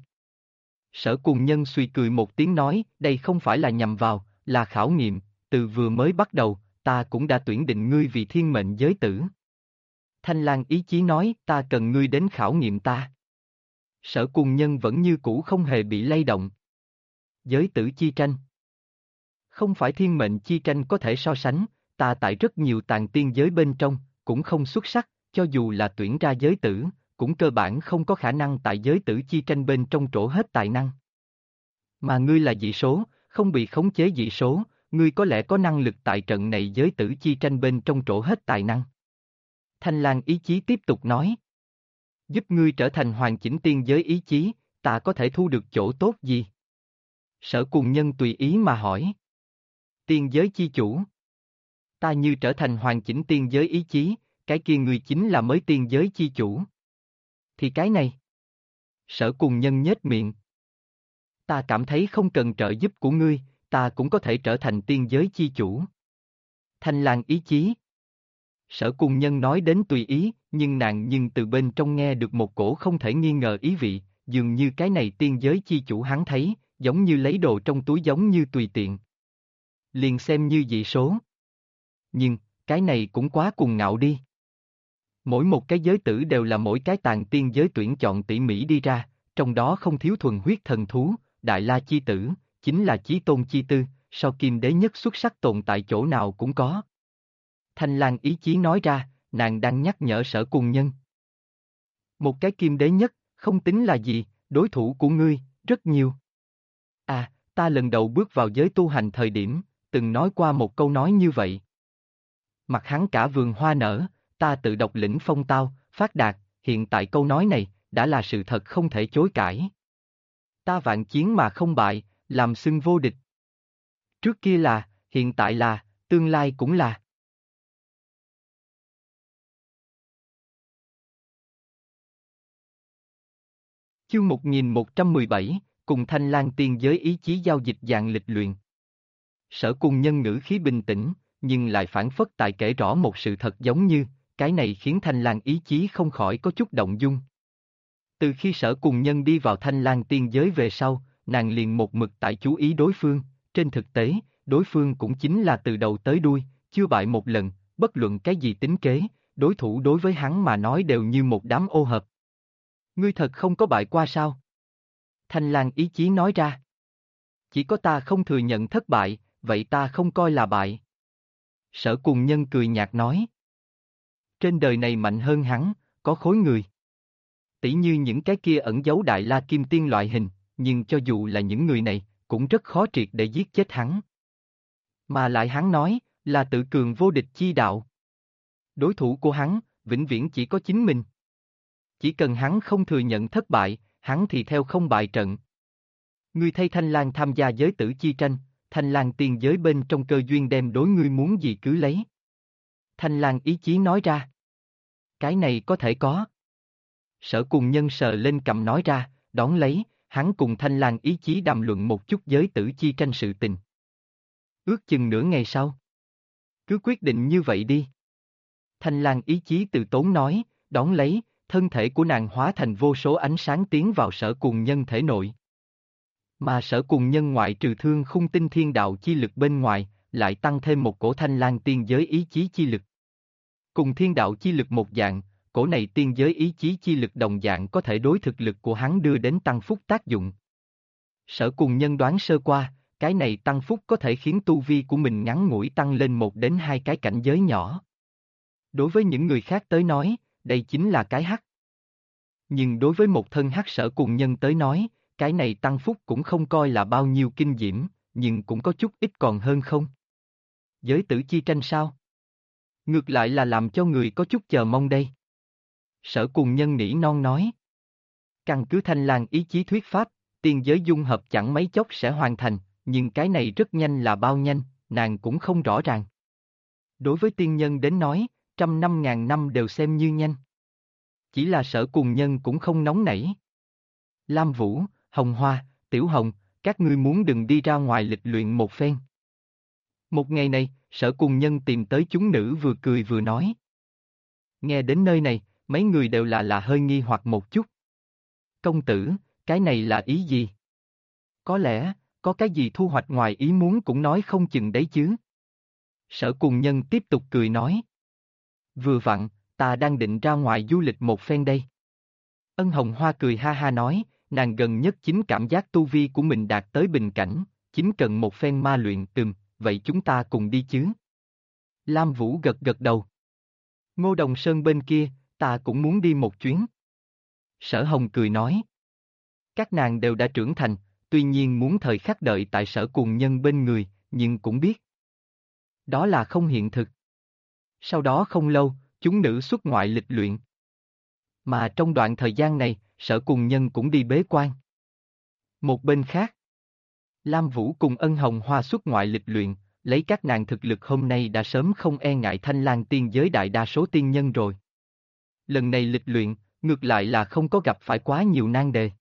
Sở Cùng Nhân suy cười một tiếng nói, đây không phải là nhằm vào, là khảo nghiệm, từ vừa mới bắt đầu, ta cũng đã tuyển định ngươi vì thiên mệnh giới tử. Thanh Lang ý chí nói, ta cần ngươi đến khảo nghiệm ta. Sở Cùng Nhân vẫn như cũ không hề bị lay động. Giới tử chi tranh. Không phải thiên mệnh chi tranh có thể so sánh, ta tại rất nhiều tàng tiên giới bên trong, cũng không xuất sắc, cho dù là tuyển ra giới tử, cũng cơ bản không có khả năng tại giới tử chi tranh bên trong trổ hết tài năng. Mà ngươi là dị số, không bị khống chế dị số, ngươi có lẽ có năng lực tại trận này giới tử chi tranh bên trong trổ hết tài năng. Thanh Lang ý chí tiếp tục nói. Giúp ngươi trở thành hoàn chỉnh tiên giới ý chí, ta có thể thu được chỗ tốt gì? Sở Cùng Nhân tùy ý mà hỏi. Tiên giới chi chủ. Ta như trở thành hoàn chỉnh tiên giới ý chí, cái kia ngươi chính là mới tiên giới chi chủ. Thì cái này. Sở Cùng Nhân nhếch miệng. Ta cảm thấy không cần trợ giúp của ngươi, ta cũng có thể trở thành tiên giới chi chủ. Thanh Lang ý chí. Sở Cùng Nhân nói đến tùy ý, nhưng từ bên trong nghe được một cổ không thể nghi ngờ ý vị, dường như cái này tiên giới chi chủ hắn thấy, giống như lấy đồ trong túi giống như tùy tiện. Liền xem như dị số. Nhưng, cái này cũng quá cuồng ngạo đi. Mỗi một cái giới tử đều là mỗi cái tàng tiên giới tuyển chọn tỉ mỉ đi ra, trong đó không thiếu thuần huyết thần thú, Đại La chi tử, chính là chí tôn chi tư, so kim đế nhất xuất sắc tồn tại chỗ nào cũng có. Thanh Lang ý chí nói ra, nàng đang nhắc nhở Sở Cùng Nhân. Một cái kim đế nhất, không tính là gì, đối thủ của ngươi, rất nhiều. À, ta lần đầu bước vào giới tu hành thời điểm, từng nói qua một câu nói như vậy. Mặt hắn cả vườn hoa nở, ta tự độc lĩnh phong tao, phát đạt, hiện tại câu nói này, đã là sự thật không thể chối cãi. Ta vạn chiến mà không bại, Làm xưng vô địch. Trước kia là, hiện tại là, tương lai cũng là. Chương 1117, cùng Thanh Lang tiên giới ý chí giao dịch dạng lịch luyện. Sở Cùng Nhân ngữ khí bình tĩnh, nhưng lại phản phất tại kể rõ một sự thật giống như, cái này khiến Thanh Lang ý chí không khỏi có chút động dung. Từ khi Sở Cùng Nhân đi vào Thanh Lang tiên giới về sau, nàng liền một mực tại chú ý đối phương, trên thực tế, đối phương cũng chính là từ đầu tới đuôi, chưa bại một lần, bất luận cái gì tính kế, đối thủ đối với hắn mà nói đều như một đám ô hợp. Ngươi thật không có bại qua sao? Thanh Lang ý chí nói ra. Chỉ có ta không thừa nhận thất bại, vậy ta không coi là bại. Sở Cùng Nhân cười nhạt nói. Trên đời này mạnh hơn hắn, có khối người. Tỷ như những cái kia ẩn giấu Đại La Kim Tiên loại hình, nhưng cho dù là những người này, cũng rất khó triệt để giết chết hắn. Mà lại hắn nói, là tự cường vô địch chi đạo. Đối thủ của hắn, vĩnh viễn chỉ có chính mình. Chỉ cần hắn không thừa nhận thất bại, hắn thì theo không bại trận. Ngươi thay Thanh Lang tham gia giới tử chi tranh, Thanh Lang tiên giới bên trong cơ duyên đem đối ngươi muốn gì cứ lấy. Thanh Lang ý chí nói ra. Cái này có thể có. Sở Cùng Nhân sờ lên cầm nói ra, đón lấy, hắn cùng Thanh Lang ý chí đàm luận một chút giới tử chi tranh sự tình. Ước chừng nửa ngày sau. Cứ quyết định như vậy đi. Thanh Lang ý chí từ tốn nói, đón lấy, thân thể của nàng hóa thành vô số ánh sáng tiến vào Sở Cùng Nhân thể nội. Mà Sở Cùng Nhân ngoại trừ thương khung tinh thiên đạo chi lực bên ngoài, lại tăng thêm một cổ Thanh Lang tiên giới ý chí chi lực. Cùng thiên đạo chi lực một dạng, cổ này tiên giới ý chí chi lực đồng dạng có thể đối thực lực của hắn đưa đến tăng phúc tác dụng. Sở Cùng Nhân đoán sơ qua, cái này tăng phúc có thể khiến tu vi của mình ngắn ngủi tăng lên 1 đến 2 cái cảnh giới nhỏ. Đối với những người khác tới nói, đây chính là cái hắc. Nhưng đối với một thân hắc Sở Cùng Nhân tới nói, cái này tăng phúc cũng không coi là bao nhiêu kinh diễm, nhưng cũng có chút ít còn hơn không. Giới tử chi tranh sao? Ngược lại là làm cho người có chút chờ mong đây. Sở Cùng Nhân nỉ non nói. Căn cứ Thanh Lang ý chí thuyết pháp, tiên giới dung hợp chẳng mấy chốc sẽ hoàn thành, nhưng cái này rất nhanh là bao nhanh, nàng cũng không rõ ràng. Đối với tiên nhân đến nói, 100 năm ngàn năm đều xem như nhanh. Chỉ là Sở Cùng Nhân cũng không nóng nảy. Lam Vũ, Hồng Hoa, Tiểu Hồng, các ngươi muốn đừng đi ra ngoài lịch luyện một phen. Một ngày này, Sở Cùng Nhân tìm tới chúng nữ vừa cười vừa nói. Nghe đến nơi này, mấy người đều là hơi nghi hoặc một chút. Công tử, cái này là ý gì? Có lẽ, có cái gì thu hoạch ngoài ý muốn cũng nói không chừng đấy chứ. Sở Cùng Nhân tiếp tục cười nói. Vừa vặn, ta đang định ra ngoài du lịch một phen đây. Ân Hồng Hoa cười ha ha nói, nàng gần nhất chính cảm giác tu vi của mình đạt tới bình cảnh, chính cần một phen ma luyện vậy chúng ta cùng đi chứ. Lam Vũ gật gật đầu. Ngô Đồng Sơn bên kia, ta cũng muốn đi một chuyến. Sở Hồng cười nói. Các nàng đều đã trưởng thành, tuy nhiên muốn thời khắc đợi tại Sở Cùng Nhân bên người, nhưng cũng biết. Đó là không hiện thực. Sau đó không lâu, chúng nữ xuất ngoại lịch luyện. Mà trong đoạn thời gian này, Sở Cùng Nhân cũng đi bế quan. Một bên khác, Lam Vũ cùng Ân Hồng Hoa xuất ngoại lịch luyện, lấy các nàng thực lực hôm nay đã sớm không e ngại Thanh Lang tiên giới đại đa số tiên nhân rồi. Lần này lịch luyện, ngược lại là không có gặp phải quá nhiều nan đề.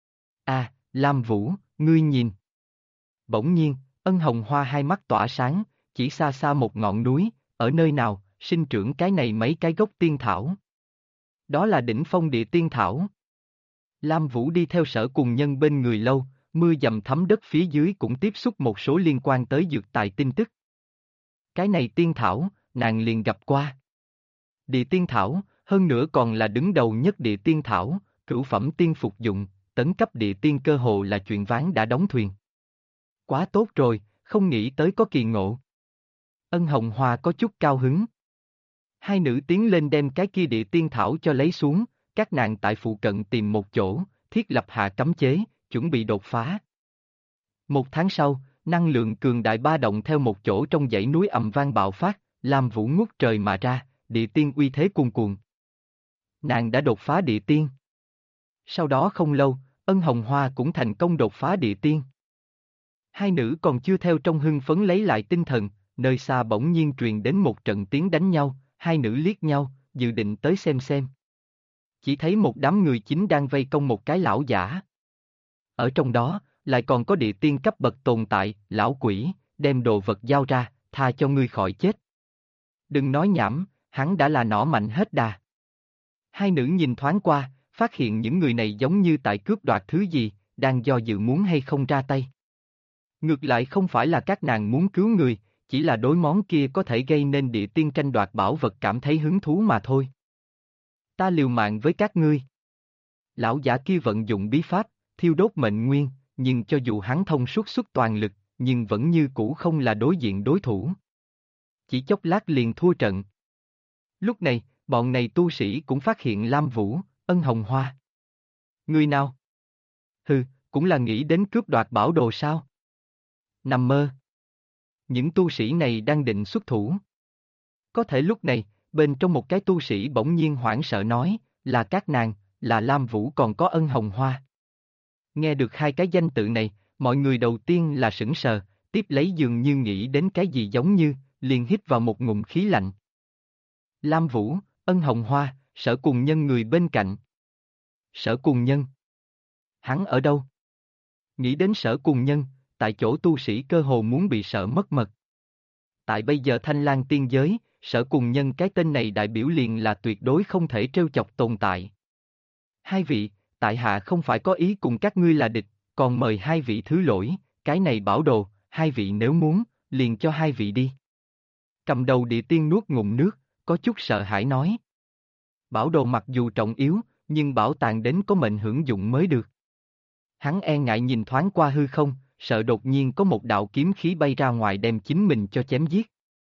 Lam Vũ, ngươi nhìn. Bỗng nhiên, Ân Hồng Hoa hai mắt tỏa sáng, chỉ xa xa một ngọn núi, ở nơi nào, sinh trưởng cái này mấy cái gốc tiên thảo. Đó là đỉnh phong địa tiên thảo. Lam Vũ đi theo Sở Cùng Nhân bên người lâu, mưa dầm thấm đất phía dưới cũng tiếp xúc một số liên quan tới dược tài tin tức. Cái này tiên thảo, nàng liền gặp qua. Địa tiên thảo, hơn nữa còn là đứng đầu nhất địa tiên thảo, cửu phẩm tiên phục dụng, tấn cấp địa tiên cơ hồ là chuyện ván đã đóng thuyền. Quá tốt rồi, không nghĩ tới có kỳ ngộ. Ân Hồng Hoa có chút cao hứng. Hai nữ tiến lên đem cái kia địa tiên thảo cho lấy xuống, các nàng tại phụ cận tìm một chỗ, thiết lập hạ cấm chế, chuẩn bị đột phá. 1 tháng sau, năng lượng cường đại ba động theo một chỗ trong dãy núi ầm vang bạo phát, Lam Vũ ngút trời mà ra, địa tiên uy thế cuồn cuộn. Nàng đã đột phá địa tiên. Sau đó không lâu, Ân Hồng Hoa cũng thành công đột phá địa tiên. Hai nữ còn chưa theo trong hưng phấn lấy lại tinh thần, nơi xa bỗng nhiên truyền đến một trận tiếng đánh nhau, hai nữ liếc nhau, dự định tới xem. Chỉ thấy một đám người chính đang vây công một cái lão giả. Ở trong đó, lại còn có địa tiên cấp bậc tồn tại, lão quỷ, đem đồ vật giao ra, tha cho ngươi khỏi chết. Đừng nói nhảm, hắn đã là nỏ mạnh hết đà. Hai nữ nhìn thoáng qua, phát hiện những người này giống như tại cướp đoạt thứ gì, đang do dự muốn hay không ra tay. Ngược lại không phải là các nàng muốn cứu người, chỉ là đối món kia có thể gây nên địa tiên tranh đoạt bảo vật cảm thấy hứng thú mà thôi. Ta liều mạng với các ngươi. Lão giả kia vận dụng bí pháp, thiêu đốt mệnh nguyên, nhưng cho dù hắn thông suốt toàn lực, nhưng vẫn như cũ không là đối diện đối thủ. Chỉ chốc lát liền thua trận. Lúc này, bọn này tu sĩ cũng phát hiện Lam Vũ, Ân Hồng Hoa. Người nào? Hừ, cũng là nghĩ đến cướp đoạt bảo đồ sao? Nằm mơ. Những tu sĩ này đang định xuất thủ. Có thể lúc này, bên trong một cái tu sĩ bỗng nhiên hoảng sợ nói, là các nàng, là Lam Vũ còn có Ân Hồng Hoa. Nghe được hai cái danh tự này, mọi người đầu tiên là sững sờ, tiếp lấy dường như nghĩ đến cái gì giống như, liền hít vào một ngụm khí lạnh. Lam Vũ, Ân Hồng Hoa, Sở Cùng Nhân người bên cạnh. Sở Cùng Nhân? Hắn ở đâu? Nghĩ đến Sở Cùng Nhân, tại chỗ tu sĩ cơ hồ muốn bị sợ mất mật. Tại bây giờ Thanh Lang tiên giới, Sở Cùng Nhân cái tên này đại biểu liền là tuyệt đối không thể trêu chọc tồn tại. Hai vị, tại hạ không phải có ý cùng các ngươi là địch, còn mời hai vị thứ lỗi, cái này bảo đồ, hai vị nếu muốn, liền cho hai vị đi. Cầm đầu địa tiên nuốt ngụm nước, có chút sợ hãi nói. Bảo đồ mặc dù trọng yếu, nhưng bảo tàng đến có mệnh hưởng dụng mới được. Hắn e ngại nhìn thoáng qua hư không, sợ đột nhiên có một đạo kiếm khí bay ra ngoài đem chính mình cho chém giết.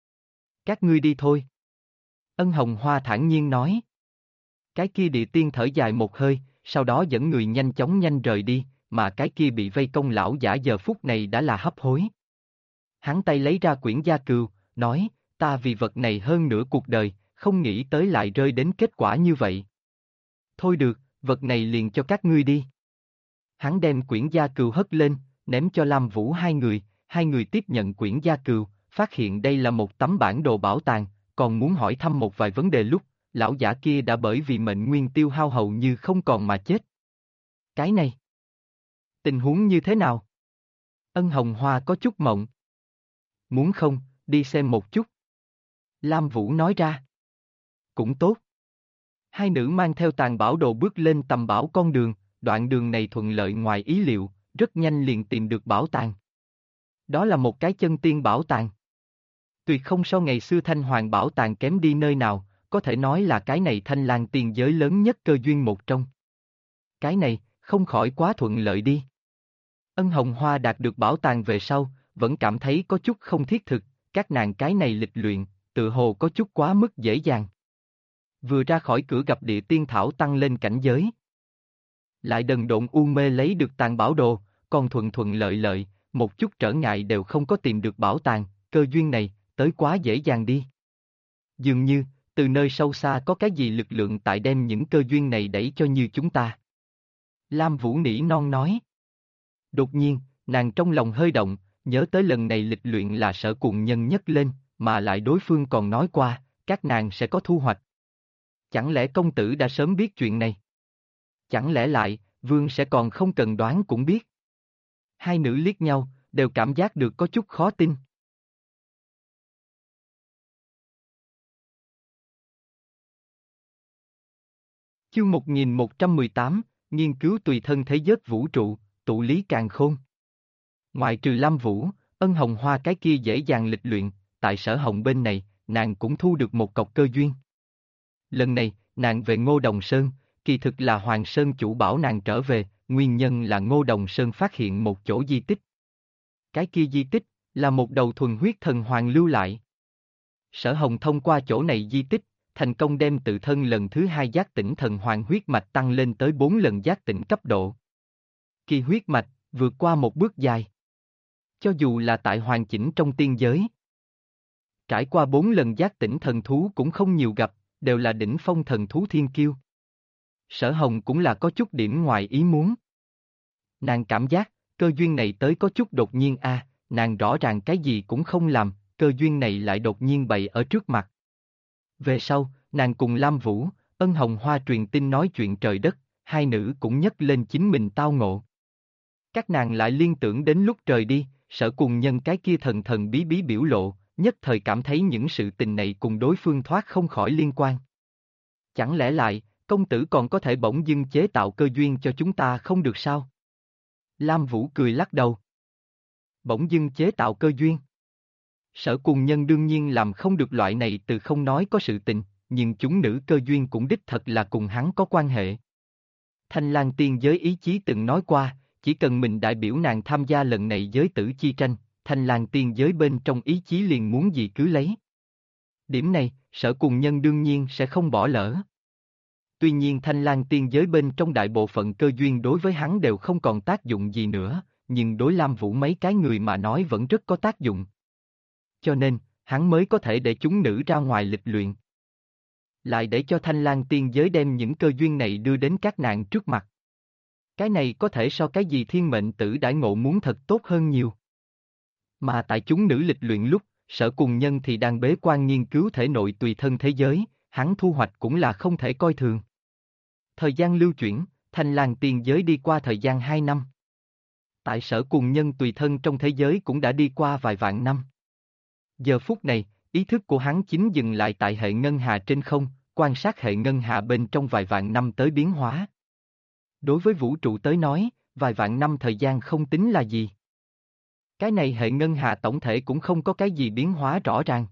Các ngươi đi thôi. Ân Hồng Hoa thản nhiên nói. Cái kia địa tiên thở dài một hơi, sau đó dẫn người nhanh rời đi, mà cái kia bị vây công lão giả giờ phút này đã là hấp hối. Hắn tay lấy ra quyển gia cừu, nói, ta vì vật này hơn nửa cuộc đời, không nghĩ tới lại rơi đến kết quả như vậy. Thôi được, vật này liền cho các ngươi đi. Hắn đem quyển gia cừu hất lên, ném cho Lam Vũ hai người tiếp nhận quyển gia cừu, phát hiện đây là một tấm bản đồ bảo tàng, còn muốn hỏi thăm một vài vấn đề lúc, lão giả kia đã bởi vì mệnh nguyên tiêu hao hầu như không còn mà chết. Cái này, tình huống như thế nào? Ân Hồng Hoa có chút mộng. Muốn không, đi xem một chút. Lam Vũ nói ra. Cũng tốt. Hai nữ mang theo tàn bảo đồ bước lên tầm bảo con đường, đoạn đường này thuận lợi ngoài ý liệu, rất nhanh liền tìm được bảo tàng. Đó là một cái chân tiên bảo tàng. Tuyệt không so ngày xưa Thanh Hoàng bảo tàng kém đi nơi nào, có thể nói là cái này Thanh Lang tiên giới lớn nhất cơ duyên một trong. Cái này, không khỏi quá thuận lợi đi. Ân Hồng Hoa đạt được bảo tàng về sau, vẫn cảm thấy có chút không thiết thực, các nàng cái này lịch luyện, tự hồ có chút quá mức dễ dàng. Vừa ra khỏi cửa gặp địa tiên thảo tăng lên cảnh giới. Lại đần độn u mê lấy được tàng bảo đồ, còn thuận lợi, một chút trở ngại đều không có tìm được bảo tàng, cơ duyên này, tới quá dễ dàng đi. Dường như, từ nơi sâu xa có cái gì lực lượng tại đem những cơ duyên này đẩy cho như chúng ta. Lam Vũ nỉ non nói. Đột nhiên, nàng trong lòng hơi động, nhớ tới lần này lịch luyện là Sở Cùng Nhân nhất lên, mà lại đối phương còn nói qua, các nàng sẽ có thu hoạch. Chẳng lẽ công tử đã sớm biết chuyện này? Chẳng lẽ lại, vương sẽ còn không cần đoán cũng biết? Hai nữ liếc nhau, đều cảm giác được có chút khó tin. Chương 1118, nghiên cứu tùy thân thế giới vũ trụ, tụ lý càn khôn. Ngoài trừ Lam Vũ, Ân Hồng Hoa cái kia dễ dàng lịch luyện, tại Sở Hồng bên này, nàng cũng thu được một cọc cơ duyên. Lần này, nàng về Ngô Đồng Sơn, kỳ thực là Hoàng Sơn chủ bảo nàng trở về, nguyên nhân là Ngô Đồng Sơn phát hiện một chỗ di tích. Cái kia di tích, là một đầu thuần huyết thần hoàng lưu lại. Sở Hồng thông qua chỗ này di tích, thành công đem tự thân lần thứ 2 giác tỉnh thần hoàng huyết mạch tăng lên tới 4 lần giác tỉnh cấp độ. Kỳ huyết mạch, vượt qua một bước dài. Cho dù là tại hoàn chỉnh trong tiên giới. Trải qua 4 lần giác tỉnh thần thú cũng không nhiều gặp, đều là đỉnh phong thần thú thiên kiêu. Sở Hồng cũng là có chút điểm ngoài ý muốn. Nàng cảm giác, cơ duyên này tới có chút đột nhiên a, nàng rõ ràng cái gì cũng không làm, cơ duyên này lại đột nhiên bày ở trước mặt. Về sau, nàng cùng Lam Vũ, Ân Hồng Hoa truyền tin nói chuyện trời đất, hai nữ cũng nhắc lên chính mình tao ngộ. Các nàng lại liên tưởng đến lúc trời đi, Sở Cùng Nhân cái kia thần thần bí bí biểu lộ, nhất thời cảm thấy những sự tình này cùng đối phương thoát không khỏi liên quan. Chẳng lẽ lại, công tử còn có thể bỗng dưng chế tạo cơ duyên cho chúng ta không được sao? Lam Vũ cười lắc đầu. Bỗng dưng chế tạo cơ duyên. Sở Cùng Nhân đương nhiên làm không được loại này từ không nói có sự tình, nhưng chúng nữ cơ duyên cũng đích thật là cùng hắn có quan hệ. Thanh Lang tiên giới ý chí từng nói qua, chỉ cần mình đại biểu nàng tham gia lần này giới tử chi tranh, Thanh Lang tiên giới bên trong ý chí liền muốn gì cứ lấy. Điểm này, Sở Cùng Nhân đương nhiên sẽ không bỏ lỡ. Tuy nhiên Thanh Lang tiên giới bên trong đại bộ phận cơ duyên đối với hắn đều không còn tác dụng gì nữa, nhưng đối Lam Vũ mấy cái người mà nói vẫn rất có tác dụng. Cho nên, hắn mới có thể để chúng nữ ra ngoài lịch luyện. Lại để cho Thanh Lang tiên giới đem những cơ duyên này đưa đến các nàng trước mặt. Cái này có thể so cái gì thiên mệnh tử đãi ngộ muốn thật tốt hơn nhiều. Mà tại chúng nữ lịch luyện lúc, Sở Cùng Nhân thì đang bế quan nghiên cứu thể nội tùy thân thế giới, hắn thu hoạch cũng là không thể coi thường. Thời gian lưu chuyển, Thanh Lang tiên giới đi qua thời gian 2 năm. Tại Sở Cùng Nhân tùy thân trong thế giới cũng đã đi qua vài vạn năm. Giờ phút này, ý thức của hắn chính dừng lại tại hệ ngân hà trên không, quan sát hệ ngân hà bên trong vài vạn năm tới biến hóa. Đối với vũ trụ tới nói, vài vạn năm thời gian không tính là gì. Cái này hệ ngân hà tổng thể cũng không có cái gì biến hóa rõ ràng.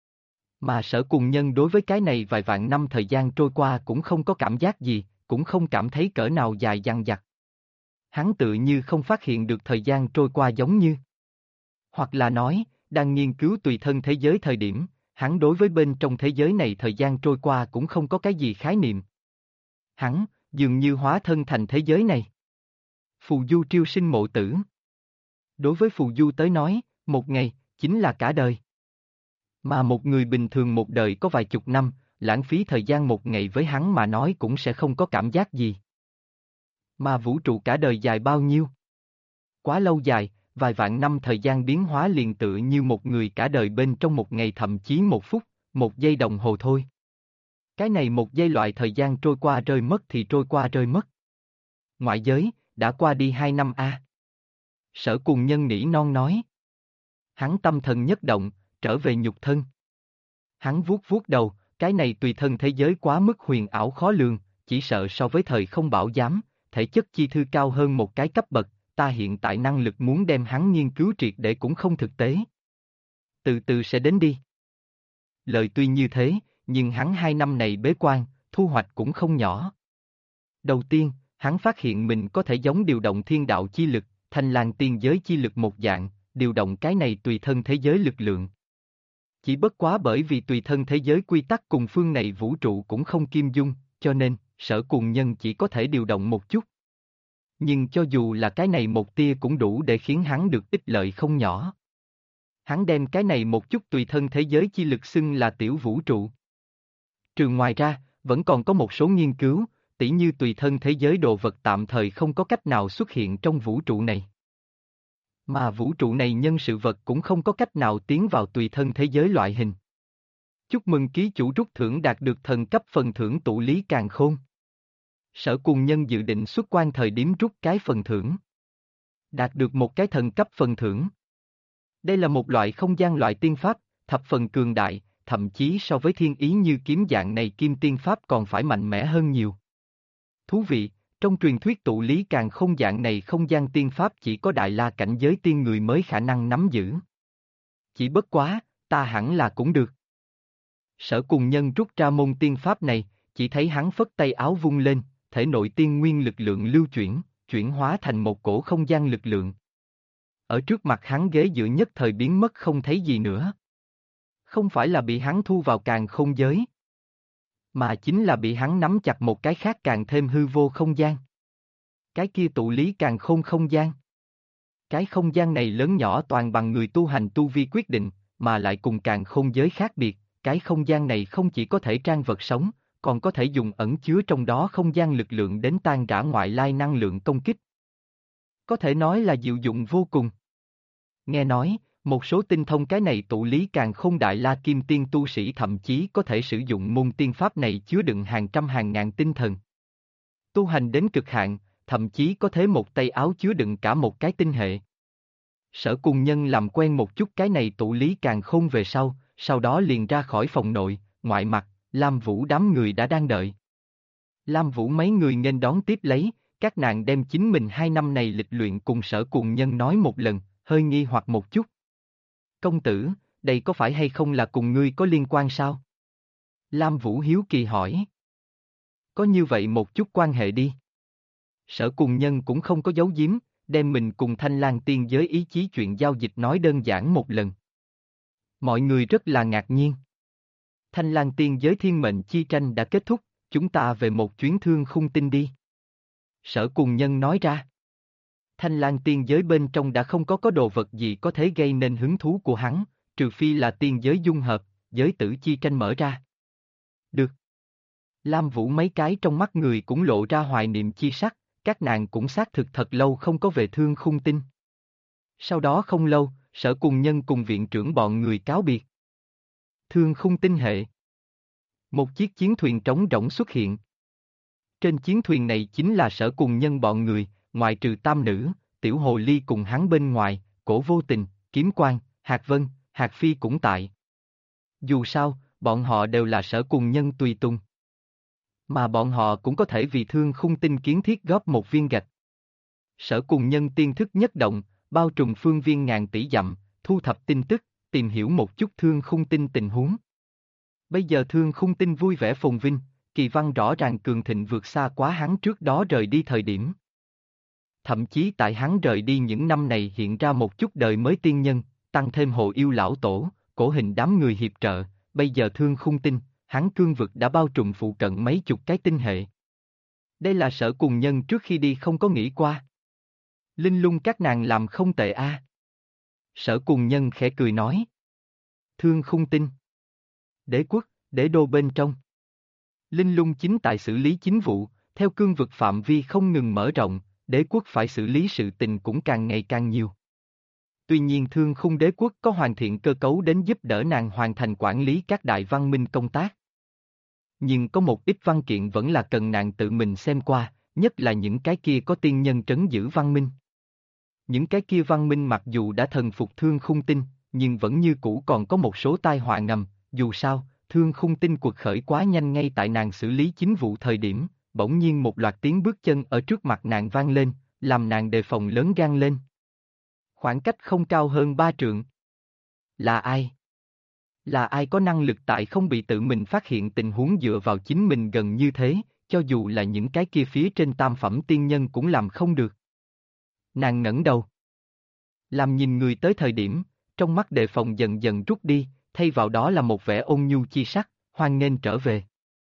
Mà Sở Cùng Nhân đối với cái này vài vạn năm thời gian trôi qua cũng không có cảm giác gì, cũng không cảm thấy cỡ nào dài dằng dặc. Hắn tự như không phát hiện được thời gian trôi qua giống như. Hoặc là nói, đang nghiên cứu tùy thân thế giới thời điểm, hắn đối với bên trong thế giới này thời gian trôi qua cũng không có cái gì khái niệm. Hắn, dường như hóa thân thành thế giới này. Phù du triêu sinh mộ tử. Đối với phù du tới nói, một ngày, chính là cả đời. Mà một người bình thường một đời có vài chục năm, lãng phí thời gian một ngày với hắn mà nói cũng sẽ không có cảm giác gì. Mà vũ trụ cả đời dài bao nhiêu? Quá lâu dài, vài vạn năm thời gian biến hóa liền tựa như một người cả đời bên trong một ngày thậm chí một phút, một giây đồng hồ thôi. Cái này một giây loại thời gian trôi qua rơi mất thì trôi qua rơi mất. Ngoại giới, đã qua đi 2 năm a. Sở Cùng Nhân nỉ non nói. Hắn tâm thần nhất động, trở về nhục thân. Hắn vuốt vuốt đầu, cái này tùy thân thế giới quá mức huyền ảo khó lường, chỉ sợ so với thời không bảo giám, thể chất chi thư cao hơn một cái cấp bậc, ta hiện tại năng lực muốn đem hắn nghiên cứu triệt để cũng không thực tế. Từ từ sẽ đến đi. Lời tuy như thế, nhưng hắn 2 năm này bế quan, thu hoạch cũng không nhỏ. Đầu tiên, hắn phát hiện mình có thể giống điều động thiên đạo chi lực, Thanh Lang tiên giới chi lực một dạng, điều động cái này tùy thân thế giới lực lượng. Chỉ bất quá bởi vì tùy thân thế giới quy tắc cùng phương này vũ trụ cũng không kim dung, cho nên, Sở Cùng Nhân chỉ có thể điều động một chút. Nhưng cho dù là cái này một tia cũng đủ để khiến hắn được ích lợi không nhỏ. Hắn đem cái này một chút tùy thân thế giới chi lực xưng là tiểu vũ trụ. Trừ ngoài ra, vẫn còn có một số nghiên cứu, tỉ như tùy thân thế giới đồ vật tạm thời không có cách nào xuất hiện trong vũ trụ này. Mà vũ trụ này nhân sự vật cũng không có cách nào tiến vào tùy thân thế giới loại hình. Chúc mừng ký chủ rút thưởng đạt được thần cấp phần thưởng tụ lý càn khôn. Sở Cùng Nhân dự định xuất quan thời điểm rút cái phần thưởng. Đạt được một cái thần cấp phần thưởng. Đây là một loại không gian loại tiên pháp, thập phần cường đại, thậm chí so với thiên ý như kiếm dạng này kim tiên pháp còn phải mạnh mẽ hơn nhiều. Thú vị, trong truyền thuyết tụ lý càn khôn dạng này không gian tiên pháp chỉ có đại la cảnh giới tiên người mới khả năng nắm giữ. Chỉ bất quá, ta hẳn là cũng được. Sở Cùng Nhân rút ra môn tiên pháp này, chỉ thấy hắn phất tay áo vung lên, thể nội tiên nguyên lực lượng lưu chuyển, chuyển hóa thành một cổ không gian lực lượng. Ở trước mặt hắn ghế dựa nhất thời biến mất không thấy gì nữa. Không phải là bị hắn thu vào càn khôn giới, mà chính là bị hắn nắm chặt một cái khác càng thêm hư vô không gian. Cái kia tụ lý càn khôn không gian. Cái không gian này lớn nhỏ toàn bằng người tu hành tu vi quyết định, mà lại cùng càn khôn giới khác biệt, cái không gian này không chỉ có thể trang vật sống, còn có thể dùng ẩn chứa trong đó không gian lực lượng đến tan rã ngoại lai năng lượng công kích. Có thể nói là diệu dụng vô cùng. Nghe nói, một số tinh thông cái này tụ lý càn khôn đại la kim tiên tu sĩ thậm chí có thể sử dụng môn tiên pháp này chứa đựng hàng trăm hàng ngàn tinh thần. Tu hành đến cực hạn, thậm chí có thể một tay áo chứa đựng cả một cái tinh hệ. Sở Cùng Nhân làm quen một chút cái này tụ lý càn khôn về sau đó liền ra khỏi phòng nội, ngoại mặt, Lam Vũ đám người đã đang đợi. Lam Vũ mấy người nghênh đón tiếp lấy, các nàng đem chính mình 2 năm này lịch luyện cùng Sở Cùng Nhân nói một lần, hơi nghi hoặc một chút. Công tử, đây có phải hay không là cùng ngươi có liên quan sao? Lam Vũ hiếu kỳ hỏi. Có như vậy một chút quan hệ đi. Sở Cùng Nhân cũng không có giấu giếm, đem mình cùng Thanh Lang tiên giới ý chí chuyện giao dịch nói đơn giản một lần. Mọi người rất là ngạc nhiên. Thanh Lang tiên giới thiên mệnh chi tranh đã kết thúc, chúng ta về một chuyến thương khung tinh đi. Sở Cùng Nhân nói ra. Thanh Lang tiên giới bên trong đã không có đồ vật gì có thể gây nên hứng thú của hắn, trừ phi là tiên giới dung hợp, giới tử chi tranh mở ra. Được. Lam Vũ mấy cái trong mắt người cũng lộ ra hoài niệm chi sắc, các nàng cũng xác thực thật lâu không có về thương khung tinh. Sau đó không lâu, Sở Cùng Nhân cùng viện trưởng bọn người cáo biệt. Thương khung tinh hệ. Một chiếc chiến thuyền trống rỗng xuất hiện. Trên chiến thuyền này chính là Sở Cùng Nhân bọn người, ngoại trừ tam nữ, Tiểu Hồ Ly cùng hắn bên ngoài, Cổ Vô Tình, Kiếm Quang, Hạc Vân, Hạc Phi cũng tại. Dù sao, bọn họ đều là Sở Cùng Nhân tùy tùng. Mà bọn họ cũng có thể vì thương khung tinh kiến thiết góp một viên gạch. Sở Cùng Nhân tiên thức nhất động, bao trùm phương viên ngàn tỷ dặm, thu thập tin tức, tìm hiểu một chút thương khung tinh tình huống. Bây giờ thương khung tinh vui vẻ phồn vinh, kỳ văn rõ ràng cường thịnh vượt xa quá hắn trước đó rời đi thời điểm. Thậm chí tại hắn rời đi những năm này hiện ra một chút đời mới tiên nhân, tăng thêm Hồ Yêu lão tổ, Cổ Hình đám người hiệp trợ, bây giờ thương khung tinh, hắn cương vực đã bao trùm phụ cận mấy chục cái tinh hệ. Đây là Sở Cùng Nhân trước khi đi không có nghĩ qua. Linh Lung các nàng làm không tệ a. Sở Cùng Nhân khẽ cười nói. Thương khung tinh. Đế quốc, đế đô bên trong. Linh Lung chính tại xử lý chính vụ, theo cương vực phạm vi không ngừng mở rộng, đế quốc phải xử lý sự tình cũng càng ngày càng nhiều. Tuy nhiên thương khung đế quốc có hoàn thiện cơ cấu đến giúp đỡ nàng hoàn thành quản lý các đại văn minh công tác. Nhưng có một ít văn kiện vẫn là cần nàng tự mình xem qua, nhất là những cái kia có tiên nhân trấn giữ văn minh. Những cái kia văn minh mặc dù đã thần phục thương khung tinh, nhưng vẫn như cũ còn có một số tai họa ngầm, dù sao, thương khung tinh cuộc khởi quá nhanh ngay tại nàng xử lý chính vụ thời điểm, bỗng nhiên một loạt tiếng bước chân ở trước mặt nàng vang lên, làm nàng đề phòng lớn gan lên. Khoảng cách không cao hơn 3 trượng. Là ai? Là ai có năng lực tại không bị tự mình phát hiện tình huống dựa vào chính mình gần như thế, cho dù là những cái kia phía trên tam phẩm tiên nhân cũng làm không được. Nàng ngẩng đầu. Làm nhìn người tới thời điểm, trong mắt đề phòng dần dần rút đi, thay vào đó là một vẻ ôn nhu chi sắc, hoan nghênh trở về.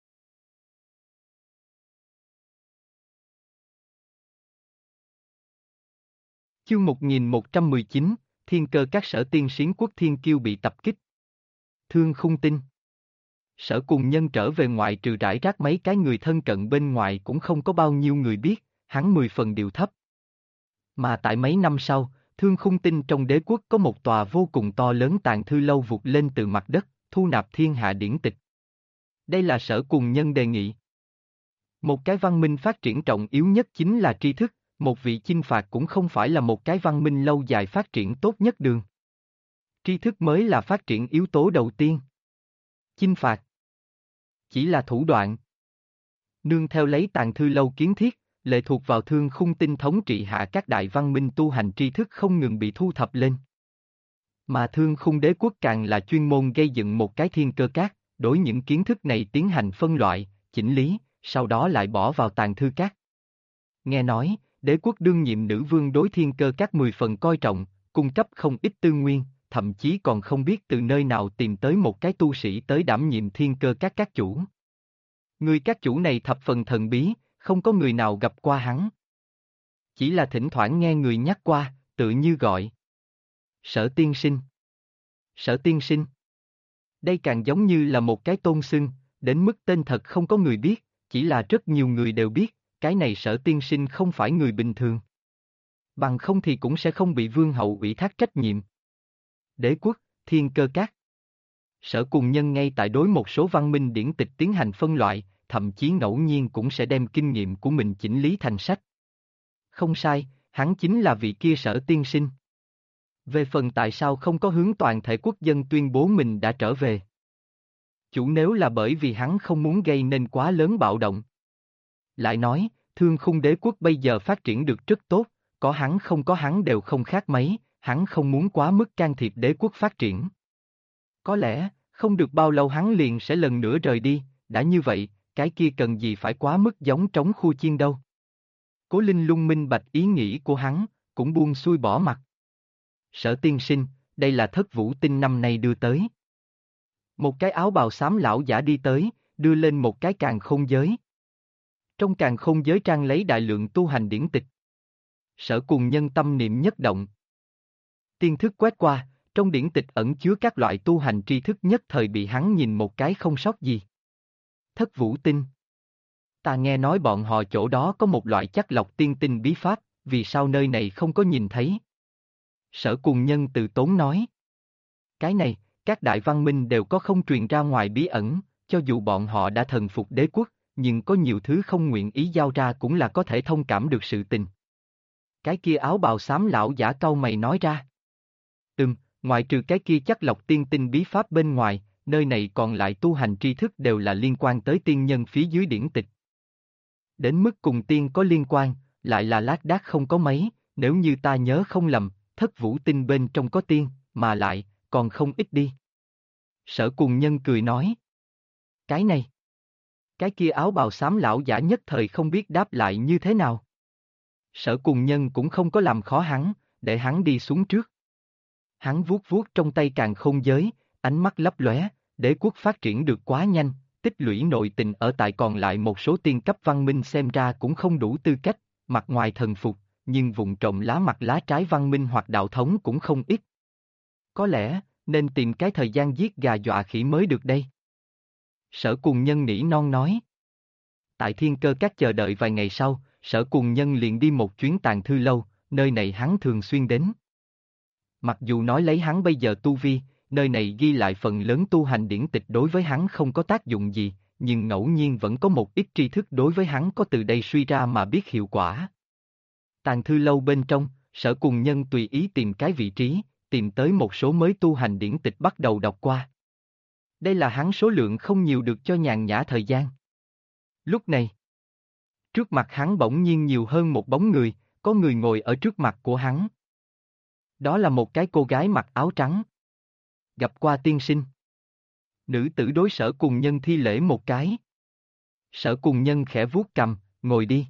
Chương 1119, Thiên Cơ các Sở Tiên Xiến Quốc Thiên Kiêu bị tập kích. Thương khung tinh. Sở Cùng Nhân trở về ngoại trừ rải rác mấy cái người thân cận bên ngoài cũng không có bao nhiêu người biết, hắn 10 phần điều thấp. Mà tại mấy năm sau, thương khung tinh trong đế quốc có một tòa vô cùng to lớn tàng thư lâu vụt lên từ mặt đất, thu nạp thiên hạ điển tịch. Đây là Sở Cùng Nhân đề nghị. Một cái văn minh phát triển trọng yếu nhất chính là tri thức, một vị chinh phạt cũng không phải là một cái văn minh lâu dài phát triển tốt nhất đường. Tri thức mới là phát triển yếu tố đầu tiên. Chinh phạt chỉ là thủ đoạn. Nương theo lấy tàng thư lâu kiến thiết, lệ thuộc vào thương khung tinh thống trị hạ các đại văn minh tu hành tri thức không ngừng bị thu thập lên. Mà thương khung đế quốc càng là chuyên môn gây dựng một cái thiên cơ các, đối những kiến thức này tiến hành phân loại, chỉnh lý, sau đó lại bỏ vào tàng thư các. Nghe nói, đế quốc đương nhiệm nữ vương đối thiên cơ các 10 phần coi trọng, cung cấp không ít tư nguyên, thậm chí còn không biết từ nơi nào tìm tới một cái tu sĩ tới đảm nhiệm thiên cơ các chủ. Người các chủ này thập phần thần bí, không có người nào gặp qua hắn. Chỉ là thỉnh thoảng nghe người nhắc qua, tự như gọi. Sở tiên sinh. Sở tiên sinh. Đây càng giống như là một cái tôn xưng, đến mức tên thật không có người biết, chỉ là rất nhiều người đều biết, cái này Sở tiên sinh không phải người bình thường. Bằng không thì cũng sẽ không bị vương hậu ủy thác trách nhiệm. Đế quốc, Thiên Cơ Các. Sở Cùng Nhân ngay tại đối một số văn minh điển tịch tiến hành phân loại, thậm chí ngẫu nhiên cũng sẽ đem kinh nghiệm của mình chỉnh lý thành sách. Không sai, hắn chính là vị kia Sở tiên sinh. Về phần tại sao không có hướng toàn thể quốc dân tuyên bố mình đã trở về. Chủ nếu là bởi vì hắn không muốn gây nên quá lớn bạo động. Lại nói, Thương Khung Đế quốc bây giờ phát triển được rất tốt, có hắn không có hắn đều không khác mấy, hắn không muốn quá mức can thiệp đế quốc phát triển. Có lẽ, không được bao lâu hắn liền sẽ lần nữa rời đi, đã như vậy, cái kia cần gì phải quá mức giống trống khu chiên đâu. Cố Linh Lung minh bạch ý nghĩ của hắn, cũng buông xuôi bỏ mặt. Sở tiên sinh, đây là Thất Vũ Tinh năm nay đưa tới. Một cái áo bào xám lão giả đi tới, đưa lên một cái càn khôn giới. Trong càn khôn giới trang lấy đại lượng tu hành điển tịch. Sở Cùng Nhân tâm niệm nhất động. Tiên thức quét qua, trong điển tịch ẩn chứa các loại tu hành tri thức nhất thời bị hắn nhìn một cái không sót gì. Thất Vũ Tinh. Ta nghe nói bọn họ chỗ đó có một loại chắc lọc tiên tinh bí pháp, vì sao nơi này không có nhìn thấy? Sở Cùng Nhân từ tốn nói. Cái này, các đại văn minh đều có không truyền ra ngoài bí ẩn, cho dù bọn họ đã thần phục đế quốc, nhưng có nhiều thứ không nguyện ý giao ra cũng là có thể thông cảm được sự tình. Cái kia áo bào xám lão giả cau mày nói ra. Ngoại trừ cái kia chắc lọc tiên tinh bí pháp bên ngoài, nơi này còn lại tu hành tri thức đều là liên quan tới tiên nhân phía dưới điển tịch. Đến mức cùng tiên có liên quan, lại là lác đác không có mấy, nếu như ta nhớ không lầm, Thất Vũ Tinh bên trong có tiên, mà lại, còn không ít đi. Sở Cùng Nhân cười nói. Cái này. Cái kia áo bào xám lão giả nhất thời không biết đáp lại như thế nào. Sở Cùng Nhân cũng không có làm khó hắn, để hắn đi xuống trước. Hắn vuốt vuốt trong tay càn khôn giới, ánh mắt lấp lóe, đế quốc phát triển được quá nhanh, tích lũy nội tình ở tại còn lại một số tiên cấp văn minh xem ra cũng không đủ tư cách, mặt ngoài thần phục, nhưng vụng trộm lá mặt lá trái văn minh hoặc đạo thống cũng không ít. Có lẽ, nên tìm cái thời gian giết gà dọa khỉ mới được đây. Sở Cùng Nhân nỉ non nói. Tại Thiên Cơ Các chờ đợi vài ngày sau, Sở Cùng Nhân liền đi một chuyến Tàng Thư Lâu, nơi này hắn thường xuyên đến. Mặc dù nói lấy hắn bây giờ tu vi, nơi này ghi lại phần lớn tu hành điển tịch đối với hắn không có tác dụng gì, nhưng ngẫu nhiên vẫn có một ít tri thức đối với hắn có từ đây suy ra mà biết hiệu quả. Tàng Thư Lâu bên trong, Sở Cùng Nhân tùy ý tìm cái vị trí, tìm tới một số mới tu hành điển tịch bắt đầu đọc qua. Đây là hắn số lượng không nhiều được cho nhàn nhã thời gian. Lúc này, trước mặt hắn bỗng nhiên nhiều hơn một bóng người, có người ngồi ở trước mặt của hắn. Đó là một cái cô gái mặc áo trắng. Gặp qua tiên sinh. Nữ tử đối Sở Cùng Nhân thi lễ một cái. Sở Cùng Nhân khẽ vuốt cằm, ngồi đi.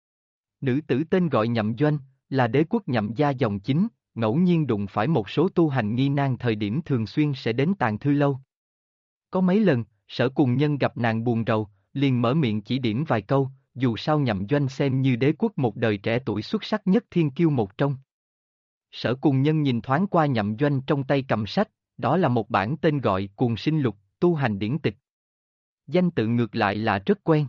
Nữ tử tên gọi Nhậm Doanh, là đế quốc Nhậm gia dòng chính, ngẫu nhiên đụng phải một số tu hành nghi nan thời điểm thường xuyên sẽ đến Tàng Thư Lâu. Có mấy lần, Sở Cùng Nhân gặp nàng buồn rầu, liền mở miệng chỉ điểm vài câu, dù sao Nhậm Doanh xem như đế quốc một đời trẻ tuổi xuất sắc nhất thiên kiêu một trong. Sở Cùng Nhân nhìn thoáng qua Nhậm Doanh trong tay cầm sách, đó là một bản tên gọi Cuồng Sinh Lục, tu hành điển tịch. Danh tự ngược lại là rất quen.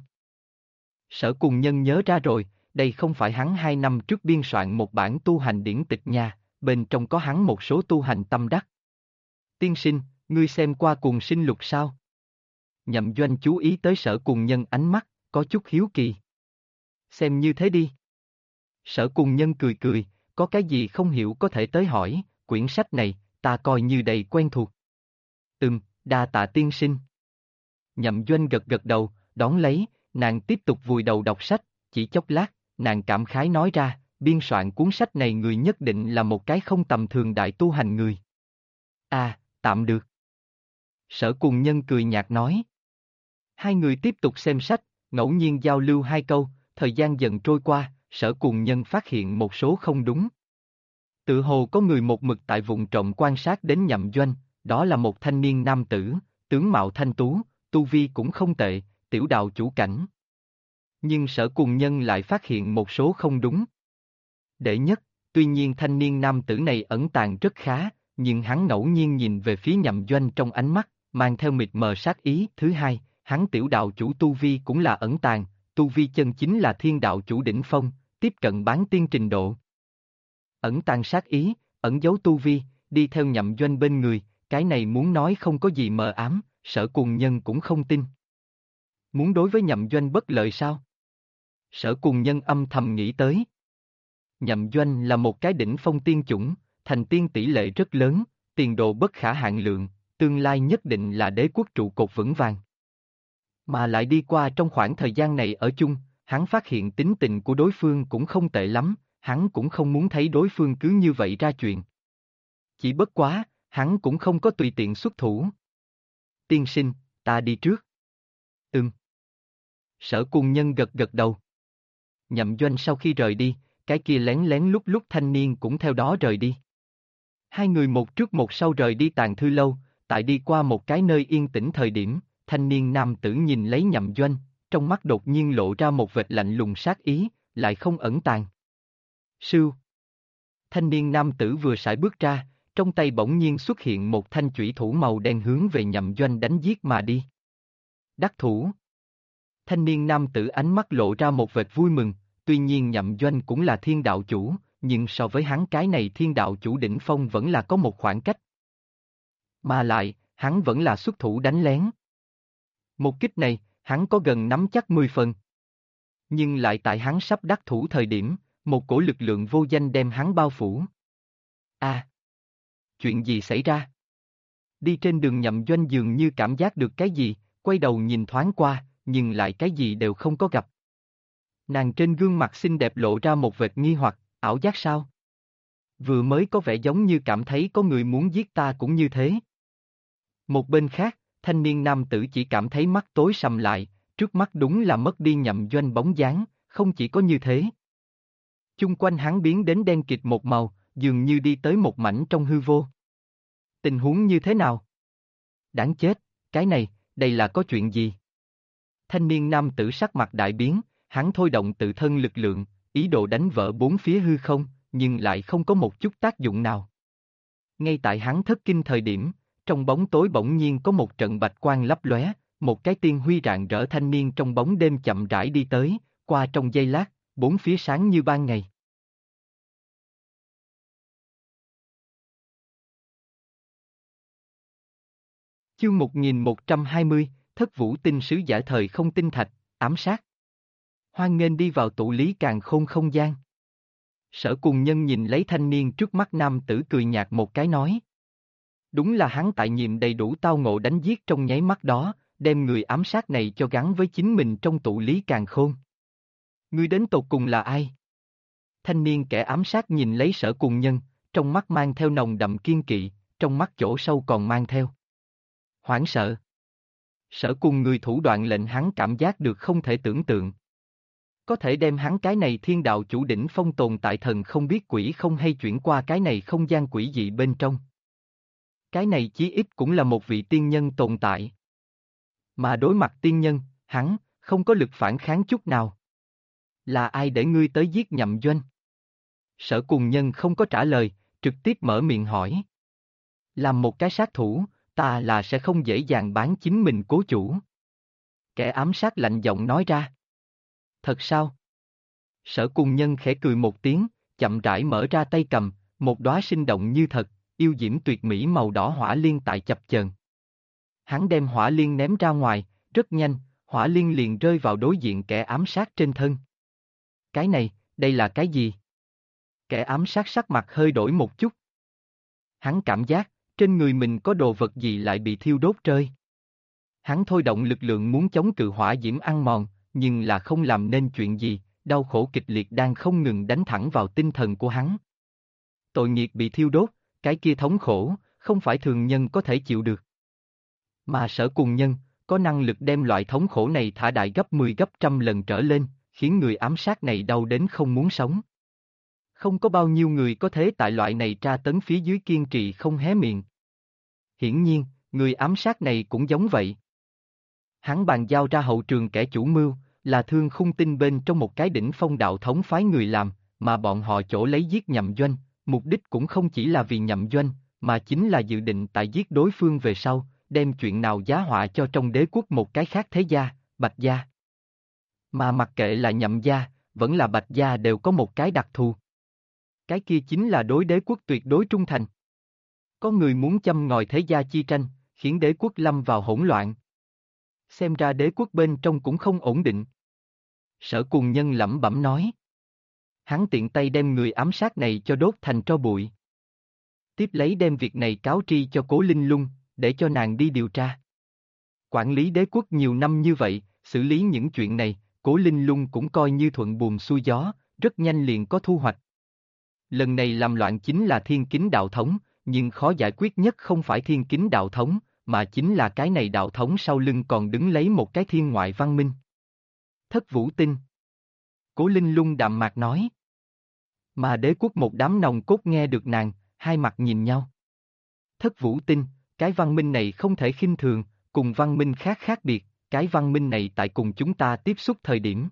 Sở Cùng Nhân nhớ ra rồi, đây không phải hắn 2 năm trước biên soạn một bản tu hành điển tịch nha, bên trong có hắn một số tu hành tâm đắc. Tiên sinh, ngươi xem qua Cuồng Sinh Lục sao? Nhậm Doanh chú ý tới Sở Cùng Nhân ánh mắt, có chút hiếu kỳ. Xem như thế đi. Sở Cùng Nhân cười cười, có cái gì không hiểu có thể tới hỏi, quyển sách này, ta coi như đầy quen thuộc. Đa tạ tiên sinh. Nhậm Doanh gật gật đầu, đón lấy, nàng tiếp tục vùi đầu đọc sách, chỉ chốc lát, nàng cảm khái nói ra, biên soạn cuốn sách này người nhất định là một cái không tầm thường đại tu hành người. Tạm được. Sở Cùng Nhân cười nhạt nói. Hai người tiếp tục xem sách, ngẫu nhiên giao lưu hai câu, thời gian dần trôi qua, Sở Cùng Nhân phát hiện một số không đúng. Tự hồ có người một mực tại vùng trộm quan sát đến Nhậm Doanh, đó là một thanh niên nam tử, tướng mạo thanh tú, tu vi cũng không tệ, tiểu đạo chủ cảnh. Nhưng Sở Cùng Nhân lại phát hiện một số không đúng. Đệ nhất, tuy nhiên thanh niên nam tử này ẩn tàng rất khá, nhưng hắn ngẫu nhiên nhìn về phía Nhậm Doanh trong ánh mắt, mang theo mịt mờ sát ý. Thứ hai, hắn tiểu đạo chủ tu vi cũng là ẩn tàng, tu vi chân chính là thiên đạo chủ đỉnh phong, tiếp cận bán tiên trình độ. ẩn tàng sát ý, ẩn giấu tu vi, đi theo Nhậm Doanh bên người, cái này muốn nói không có gì mờ ám, Sở Cùng Nhân cũng không tin. Muốn đối với Nhậm Doanh bất lợi sao? Sở Cùng Nhân âm thầm nghĩ tới. Nhậm Doanh là một cái đỉnh phong tiên chủng, thành tiên tỷ lệ rất lớn, tiền đồ bất khả hạn lượng, tương lai nhất định là đế quốc trụ cột vững vàng. Mà lại đi qua trong khoảng thời gian này ở chung, hắn phát hiện tính tình của đối phương cũng không tệ lắm, hắn cũng không muốn thấy đối phương cứ như vậy ra chuyện. Chỉ bất quá, hắn cũng không có tùy tiện xuất thủ. Tiên sinh, ta đi trước. Sở Cùng Nhân gật gật đầu. Nhậm Doanh sau khi rời đi, cái kia lén lén lúc lúc thanh niên cũng theo đó rời đi. Hai người một trước một sau rời đi Tàng Thư Lâu, tại đi qua một cái nơi yên tĩnh thời điểm, thanh niên nam tử nhìn lấy Nhậm Doanh, trong mắt đột nhiên lộ ra một vệt lạnh lùng sát ý, lại không ẩn tàng. Sưu. Thanh niên nam tử vừa sải bước ra, trong tay bỗng nhiên xuất hiện một thanh chủy thủ màu đen hướng về Nhậm Doanh đánh giết mà đi. Đắc thủ. Thanh niên nam tử ánh mắt lộ ra một vệt vui mừng, tuy nhiên Nhậm Doanh cũng là thiên đạo chủ, nhưng so với hắn cái này thiên đạo chủ đỉnh phong vẫn là có một khoảng cách. Mà lại, hắn vẫn là xuất thủ đánh lén. Một kích này, hắn có gần nắm chắc 10 phần. Nhưng lại tại hắn sắp đắc thủ thời điểm, một cổ lực lượng vô danh đem hắn bao phủ. Chuyện gì xảy ra? Đi trên đường Nhậm Doanh dường như cảm giác được cái gì, quay đầu nhìn thoáng qua, nhưng lại cái gì đều không có gặp. Nàng trên gương mặt xinh đẹp lộ ra một vệt nghi hoặc, ảo giác sao? Vừa mới có vẻ giống như cảm thấy có người muốn giết ta cũng như thế. Một bên khác, thanh niên nam tử chỉ cảm thấy mắt tối sầm lại, trước mắt đúng là mất đi Nhậm Doanh bóng dáng, không chỉ có như thế. Chung quanh hắn biến đến đen kịt một màu, dường như đi tới một mảnh trong hư vô. Tình huống như thế nào? Đáng chết, cái này, đây là có chuyện gì? Thanh niên nam tử sắc mặt đại biến, hắn thôi động tự thân lực lượng, ý đồ đánh vỡ bốn phía hư không, nhưng lại không có một chút tác dụng nào. Ngay tại hắn thất kinh thời điểm, trong bóng tối bỗng nhiên có một trận bạch quang lấp lóe, một cái tiên huy rạng rỡ thanh niên trong bóng đêm chậm rãi đi tới, qua trong giây lát, bốn phía sáng như ban ngày. Chương 1120, Thất Vũ Tinh Sứ Giả Thời Không Tinh Thạch, ám sát. Hoan nghênh đi vào tụ lý càn khôn không gian. Sở Cùng Nhân nhìn lấy thanh niên trước mắt nam tử cười nhạt một cái nói. Đúng là hắn tại nhiệm đầy đủ tao ngộ đánh giết trong nháy mắt đó, đem người ám sát này cho gắn với chính mình trong tụ lý càn khôn. Ngươi đến tột cùng là ai? Thanh niên kẻ ám sát nhìn lấy Sở Cùng Nhân, trong mắt mang theo nồng đậm kiên kỵ, trong mắt chỗ sâu còn mang theo hoảng sợ. Sở Cùng người thủ đoạn lệnh hắn cảm giác được không thể tưởng tượng. Có thể đem hắn cái này thiên đạo chủ đỉnh phong tồn tại thần không biết quỷ không hay chuyển qua cái này không gian quỷ dị bên trong. Cái này chí ít cũng là một vị tiên nhân tồn tại. Mà đối mặt tiên nhân, hắn không có lực phản kháng chút nào. Là ai để ngươi tới giết Nhậm Doanh? Sở Cùng Nhân không có trả lời, trực tiếp mở miệng hỏi. Làm một cái sát thủ, ta là sẽ không dễ dàng bán chính mình cố chủ. Kẻ ám sát lạnh giọng nói ra. Thật sao? Sở Cùng Nhân khẽ cười một tiếng, chậm rãi mở ra tay cầm, một đóa sinh động như thật, yêu diễm tuyệt mỹ màu đỏ hỏa liên tại chập chờn. Hắn đem hỏa liên ném ra ngoài, rất nhanh, hỏa liên liền rơi vào đối diện kẻ ám sát trên thân. Cái này, đây là cái gì? Kẻ ám sát sắc mặt hơi đổi một chút. Hắn cảm giác, trên người mình có đồ vật gì lại bị thiêu đốt rơi. Hắn thôi động lực lượng muốn chống cự hỏa diễm ăn mòn, nhưng là không làm nên chuyện gì, đau khổ kịch liệt đang không ngừng đánh thẳng vào tinh thần của hắn. Tội nghiệp bị thiêu đốt, cái kia thống khổ, không phải thường nhân có thể chịu được. Mà Sở Cùng Nhân, có năng lực đem loại thống khổ này thả đại gấp 10 gấp trăm lần trở lên, khiến người ám sát này đau đến không muốn sống. Không có bao nhiêu người có thể tại loại này tra tấn phía dưới kiên trì không hé miệng. Hiển nhiên, người ám sát này cũng giống vậy. Hắn bàn giao ra hậu trường kẻ chủ mưu, là Thương Khung Tinh bên trong một cái đỉnh phong đạo thống phái người làm, mà bọn họ chỗ lấy giết Nhậm Doanh, mục đích cũng không chỉ là vì Nhậm Doanh, mà chính là dự định tại giết đối phương về sau, đem chuyện nào giá họa cho trong đế quốc một cái khác thế gia, Bạch gia. Mà mặc kệ là Nhậm gia, vẫn là Bạch gia đều có một cái đặc thù. Cái kia chính là đối đế quốc tuyệt đối trung thành. Có người muốn châm ngòi thế gia chi tranh, khiến đế quốc lâm vào hỗn loạn. Xem ra đế quốc bên trong cũng không ổn định. Sở Cuồng Nhân lẩm bẩm nói. Hắn tiện tay đem người ám sát này cho đốt thành tro bụi. Tiếp lấy đem việc này cáo tri cho Cố Linh Lung, để cho nàng đi điều tra. Quản lý đế quốc nhiều năm như vậy, xử lý những chuyện này, Cố Linh Lung cũng coi như thuận buồm xuôi gió, rất nhanh liền có thu hoạch. Lần này làm loạn chính là Thiên Kính đạo thống, nhưng khó giải quyết nhất không phải Thiên Kính đạo thống, mà chính là cái này đạo thống sau lưng còn đứng lấy một cái thiên ngoại văn minh. Thất Vũ Tinh. Cố Linh Lung đạm mạc nói. Mà đế quốc một đám nòng cốt nghe được nàng, hai mặt nhìn nhau. Thất Vũ Tinh, cái văn minh này không thể khinh thường, cùng văn minh khác khác biệt, cái văn minh này tại cùng chúng ta tiếp xúc thời điểm.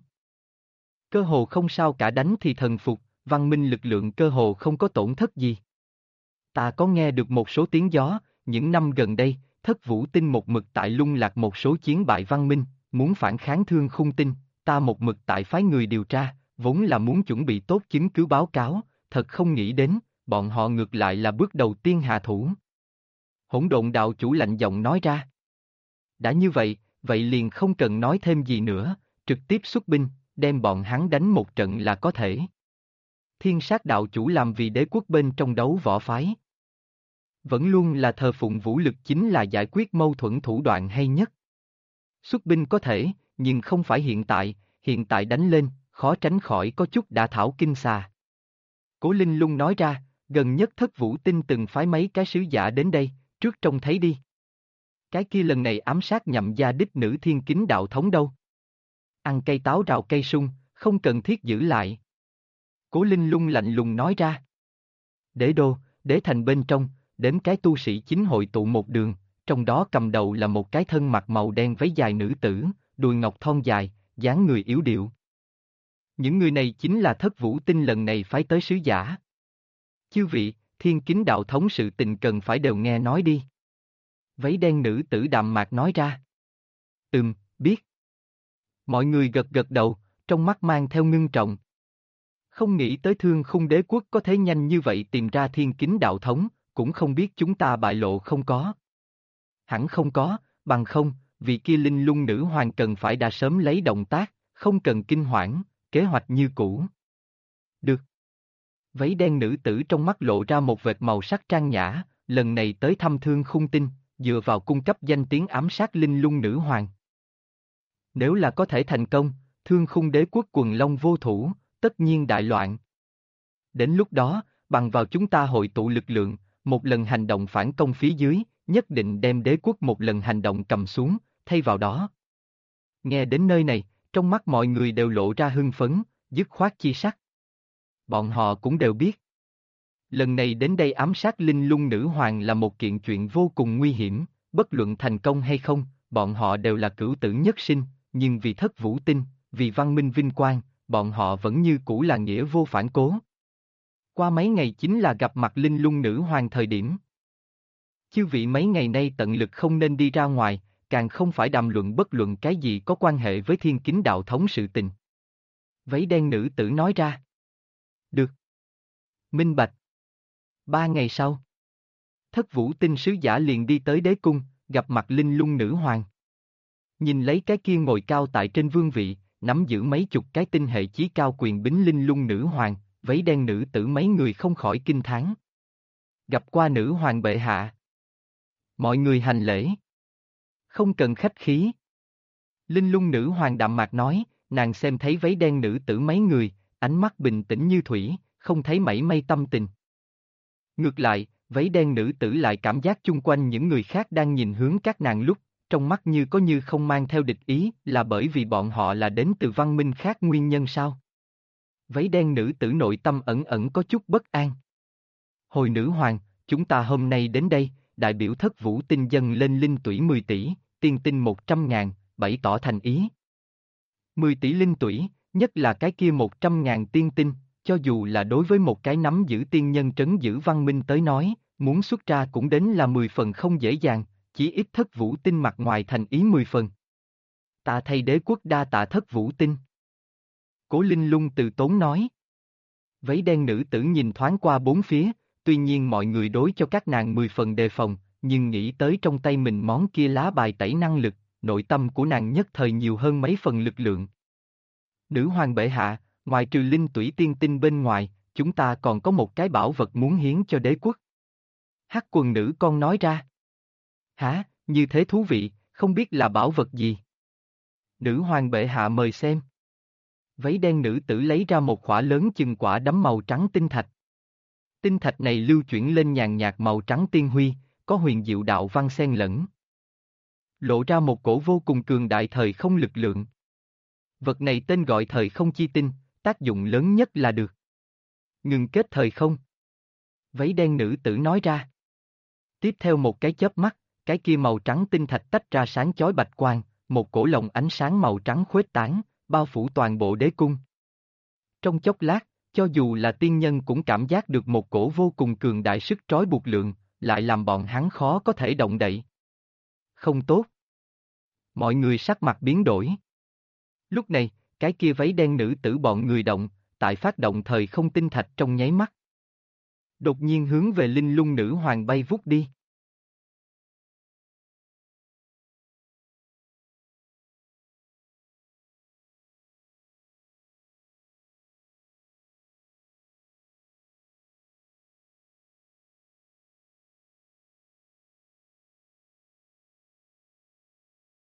Cơ hồ không sao cả, đánh thì thần phục, văn minh lực lượng cơ hồ không có tổn thất gì. Ta có nghe được một số tiếng gió, những năm gần đây, Thất Vũ Tinh một mực tại lung lạc một số chiến bại văn minh, muốn phản kháng Thương Khung Tinh, ta một mực tại phái người điều tra, vốn là muốn chuẩn bị tốt chứng cứ báo cáo, thật không nghĩ đến, bọn họ ngược lại là bước đầu tiên hạ thủ. Hỗn Độn đạo chủ lạnh giọng nói ra. Đã như vậy, vậy liền không cần nói thêm gì nữa, trực tiếp xuất binh, đem bọn hắn đánh một trận là có thể. Thiên Sát đạo chủ làm vì đế quốc bên trong đấu võ phái. Vẫn luôn là thờ phụng vũ lực chính là giải quyết mâu thuẫn thủ đoạn hay nhất. Xuất binh có thể, nhưng không phải hiện tại đánh lên, khó tránh khỏi có chút đả thảo kinh xà. Cố Linh Lung nói ra, gần nhất Thất Vũ Tinh từng phái mấy cái sứ giả đến đây, trước trông thấy đi. Cái kia lần này ám sát nhậm gia đích nữ Thiên Kính đạo thống đâu? Ăn cây táo rào cây sung, không cần thiết giữ lại. Cố Linh Lung lạnh lùng nói ra. Đế đô, đế thành bên trong, đếm cái tu sĩ chính hội tụ một đường, trong đó cầm đầu là một cái thân mặc màu đen váy dài nữ tử, đùi ngọc thon dài, dáng người yếu điệu. Những người này chính là Thất Vũ Tinh lần này phái tới sứ giả. Chư vị, Thiên Kính đạo thống sự tình cần phải đều nghe nói đi. Váy đen nữ tử đạm mạc nói ra. Biết. Mọi người gật gật đầu, trong mắt mang theo ngưng trọng. Không nghĩ tới Thương Khung đế quốc có thể nhanh như vậy tìm ra Thiên Kính đạo thống, cũng không biết chúng ta bại lộ không có. Hẳn không có, bằng không, vì kia Linh Lung nữ hoàng cần phải đã sớm lấy động tác, không cần kinh hoảng, kế hoạch như cũ. Được. Váy đen nữ tử trong mắt lộ ra một vệt màu sắc trang nhã, lần này tới thăm Thương Khung Tinh, dựa vào cung cấp danh tiếng ám sát Linh Lung nữ hoàng. Nếu là có thể thành công, Thương Khung đế quốc quần long vô thủ, tất nhiên đại loạn. Đến lúc đó, bằng vào chúng ta hội tụ lực lượng, một lần hành động phản công phía dưới, nhất định đem đế quốc một lần hành động cầm xuống, thay vào đó. Nghe đến nơi này, trong mắt mọi người đều lộ ra hưng phấn, dứt khoát chi sắc. Bọn họ cũng đều biết. Lần này đến đây ám sát Linh Lung nữ hoàng là một kiện chuyện vô cùng nguy hiểm, bất luận thành công hay không, bọn họ đều là cửu tử nhất sinh, nhưng vì Thất Vũ Tinh, vì văn minh vinh quang, bọn họ vẫn như cũ là nghĩa vô phản cố. Qua mấy ngày chính là gặp mặt Linh Lung nữ hoàng thời điểm. Chư vị mấy ngày nay tận lực không nên đi ra ngoài, càng không phải đàm luận bất luận cái gì có quan hệ với Thiên Kính đạo thống sự tình. Váy đen nữ tử nói ra. Được. Minh bạch. 3 ngày sau, Thất Vũ Tinh sứ giả liền đi tới đế cung, gặp mặt Linh Lung nữ hoàng. Nhìn lấy cái kia ngồi cao tại trên vương vị, nắm giữ mấy chục cái tinh hệ chí cao quyền bính Linh Lung nữ hoàng, váy đen nữ tử mấy người không khỏi kinh thán. Gặp qua nữ hoàng bệ hạ. Mọi người hành lễ. Không cần khách khí. Linh Lung nữ hoàng đạm mạc nói, nàng xem thấy váy đen nữ tử mấy người, ánh mắt bình tĩnh như thủy, không thấy mảy may tâm tình. Ngược lại, váy đen nữ tử lại cảm giác chung quanh những người khác đang nhìn hướng các nàng lúc, trong mắt như có như không mang theo địch ý, là bởi vì bọn họ là đến từ văn minh khác nguyên nhân sao? Váy đen nữ tử nội tâm ẩn ẩn có chút bất an. Hồi nữ hoàng, chúng ta hôm nay đến đây, đại biểu Thất Vũ Tinh dâng lên linh tủy 10 tỷ, tiên tinh 100.000, bày tỏ thành ý. 10 tỷ linh tủy, nhất là cái kia 100.000 tiên tinh, cho dù là đối với một cái nắm giữ tiên nhân trấn giữ văn minh tới nói, muốn xuất ra cũng đến là 10 phần không dễ dàng, chỉ ít Thất Vũ Tinh mặt ngoài thành ý 10 phần. Ta thay đế quốc đa tạ Thất Vũ Tinh. Cố Linh Lung từ tốn nói. Váy đen nữ tử nhìn thoáng qua bốn phía, tuy nhiên mọi người đối cho các nàng 10 phần đề phòng, nhưng nghĩ tới trong tay mình món kia lá bài tẩy năng lực, nội tâm của nàng nhất thời nhiều hơn mấy phần lực lượng. Nữ hoàng bệ hạ, ngoài trừ linh tủy tiên tinh bên ngoài, chúng ta còn có một cái bảo vật muốn hiến cho đế quốc. Hắc quần nữ con nói ra. Hả, như thế thú vị, không biết là bảo vật gì. Nữ hoàng bệ hạ mời xem. Váy đen nữ tử lấy ra một khỏa lớn chừng quả đấm màu trắng tinh thạch. Tinh thạch này lưu chuyển lên nhàn nhạt màu trắng tiên huy, có huyền diệu đạo văn xen lẫn. Lộ ra một cổ vô cùng cường đại thời không lực lượng. Vật này tên gọi thời không chi tinh, tác dụng lớn nhất là được ngừng kết thời không. Váy đen nữ tử nói ra. Tiếp theo một cái chớp mắt, cái kia màu trắng tinh thạch tách ra sáng chói bạch quang, một cổ lồng ánh sáng màu trắng khuếch tán, bao phủ toàn bộ đế cung. Trong chốc lát, cho dù là tiên nhân cũng cảm giác được một cổ vô cùng cường đại sức trói buộc lượng, lại làm bọn hắn khó có thể động đậy. Không tốt. Mọi người sắc mặt biến đổi. Lúc này, cái kia váy đen nữ tử bọn người động, tại phát động thời không tinh thạch trong nháy mắt. Đột nhiên hướng về linh lung nữ hoàng bay vút đi.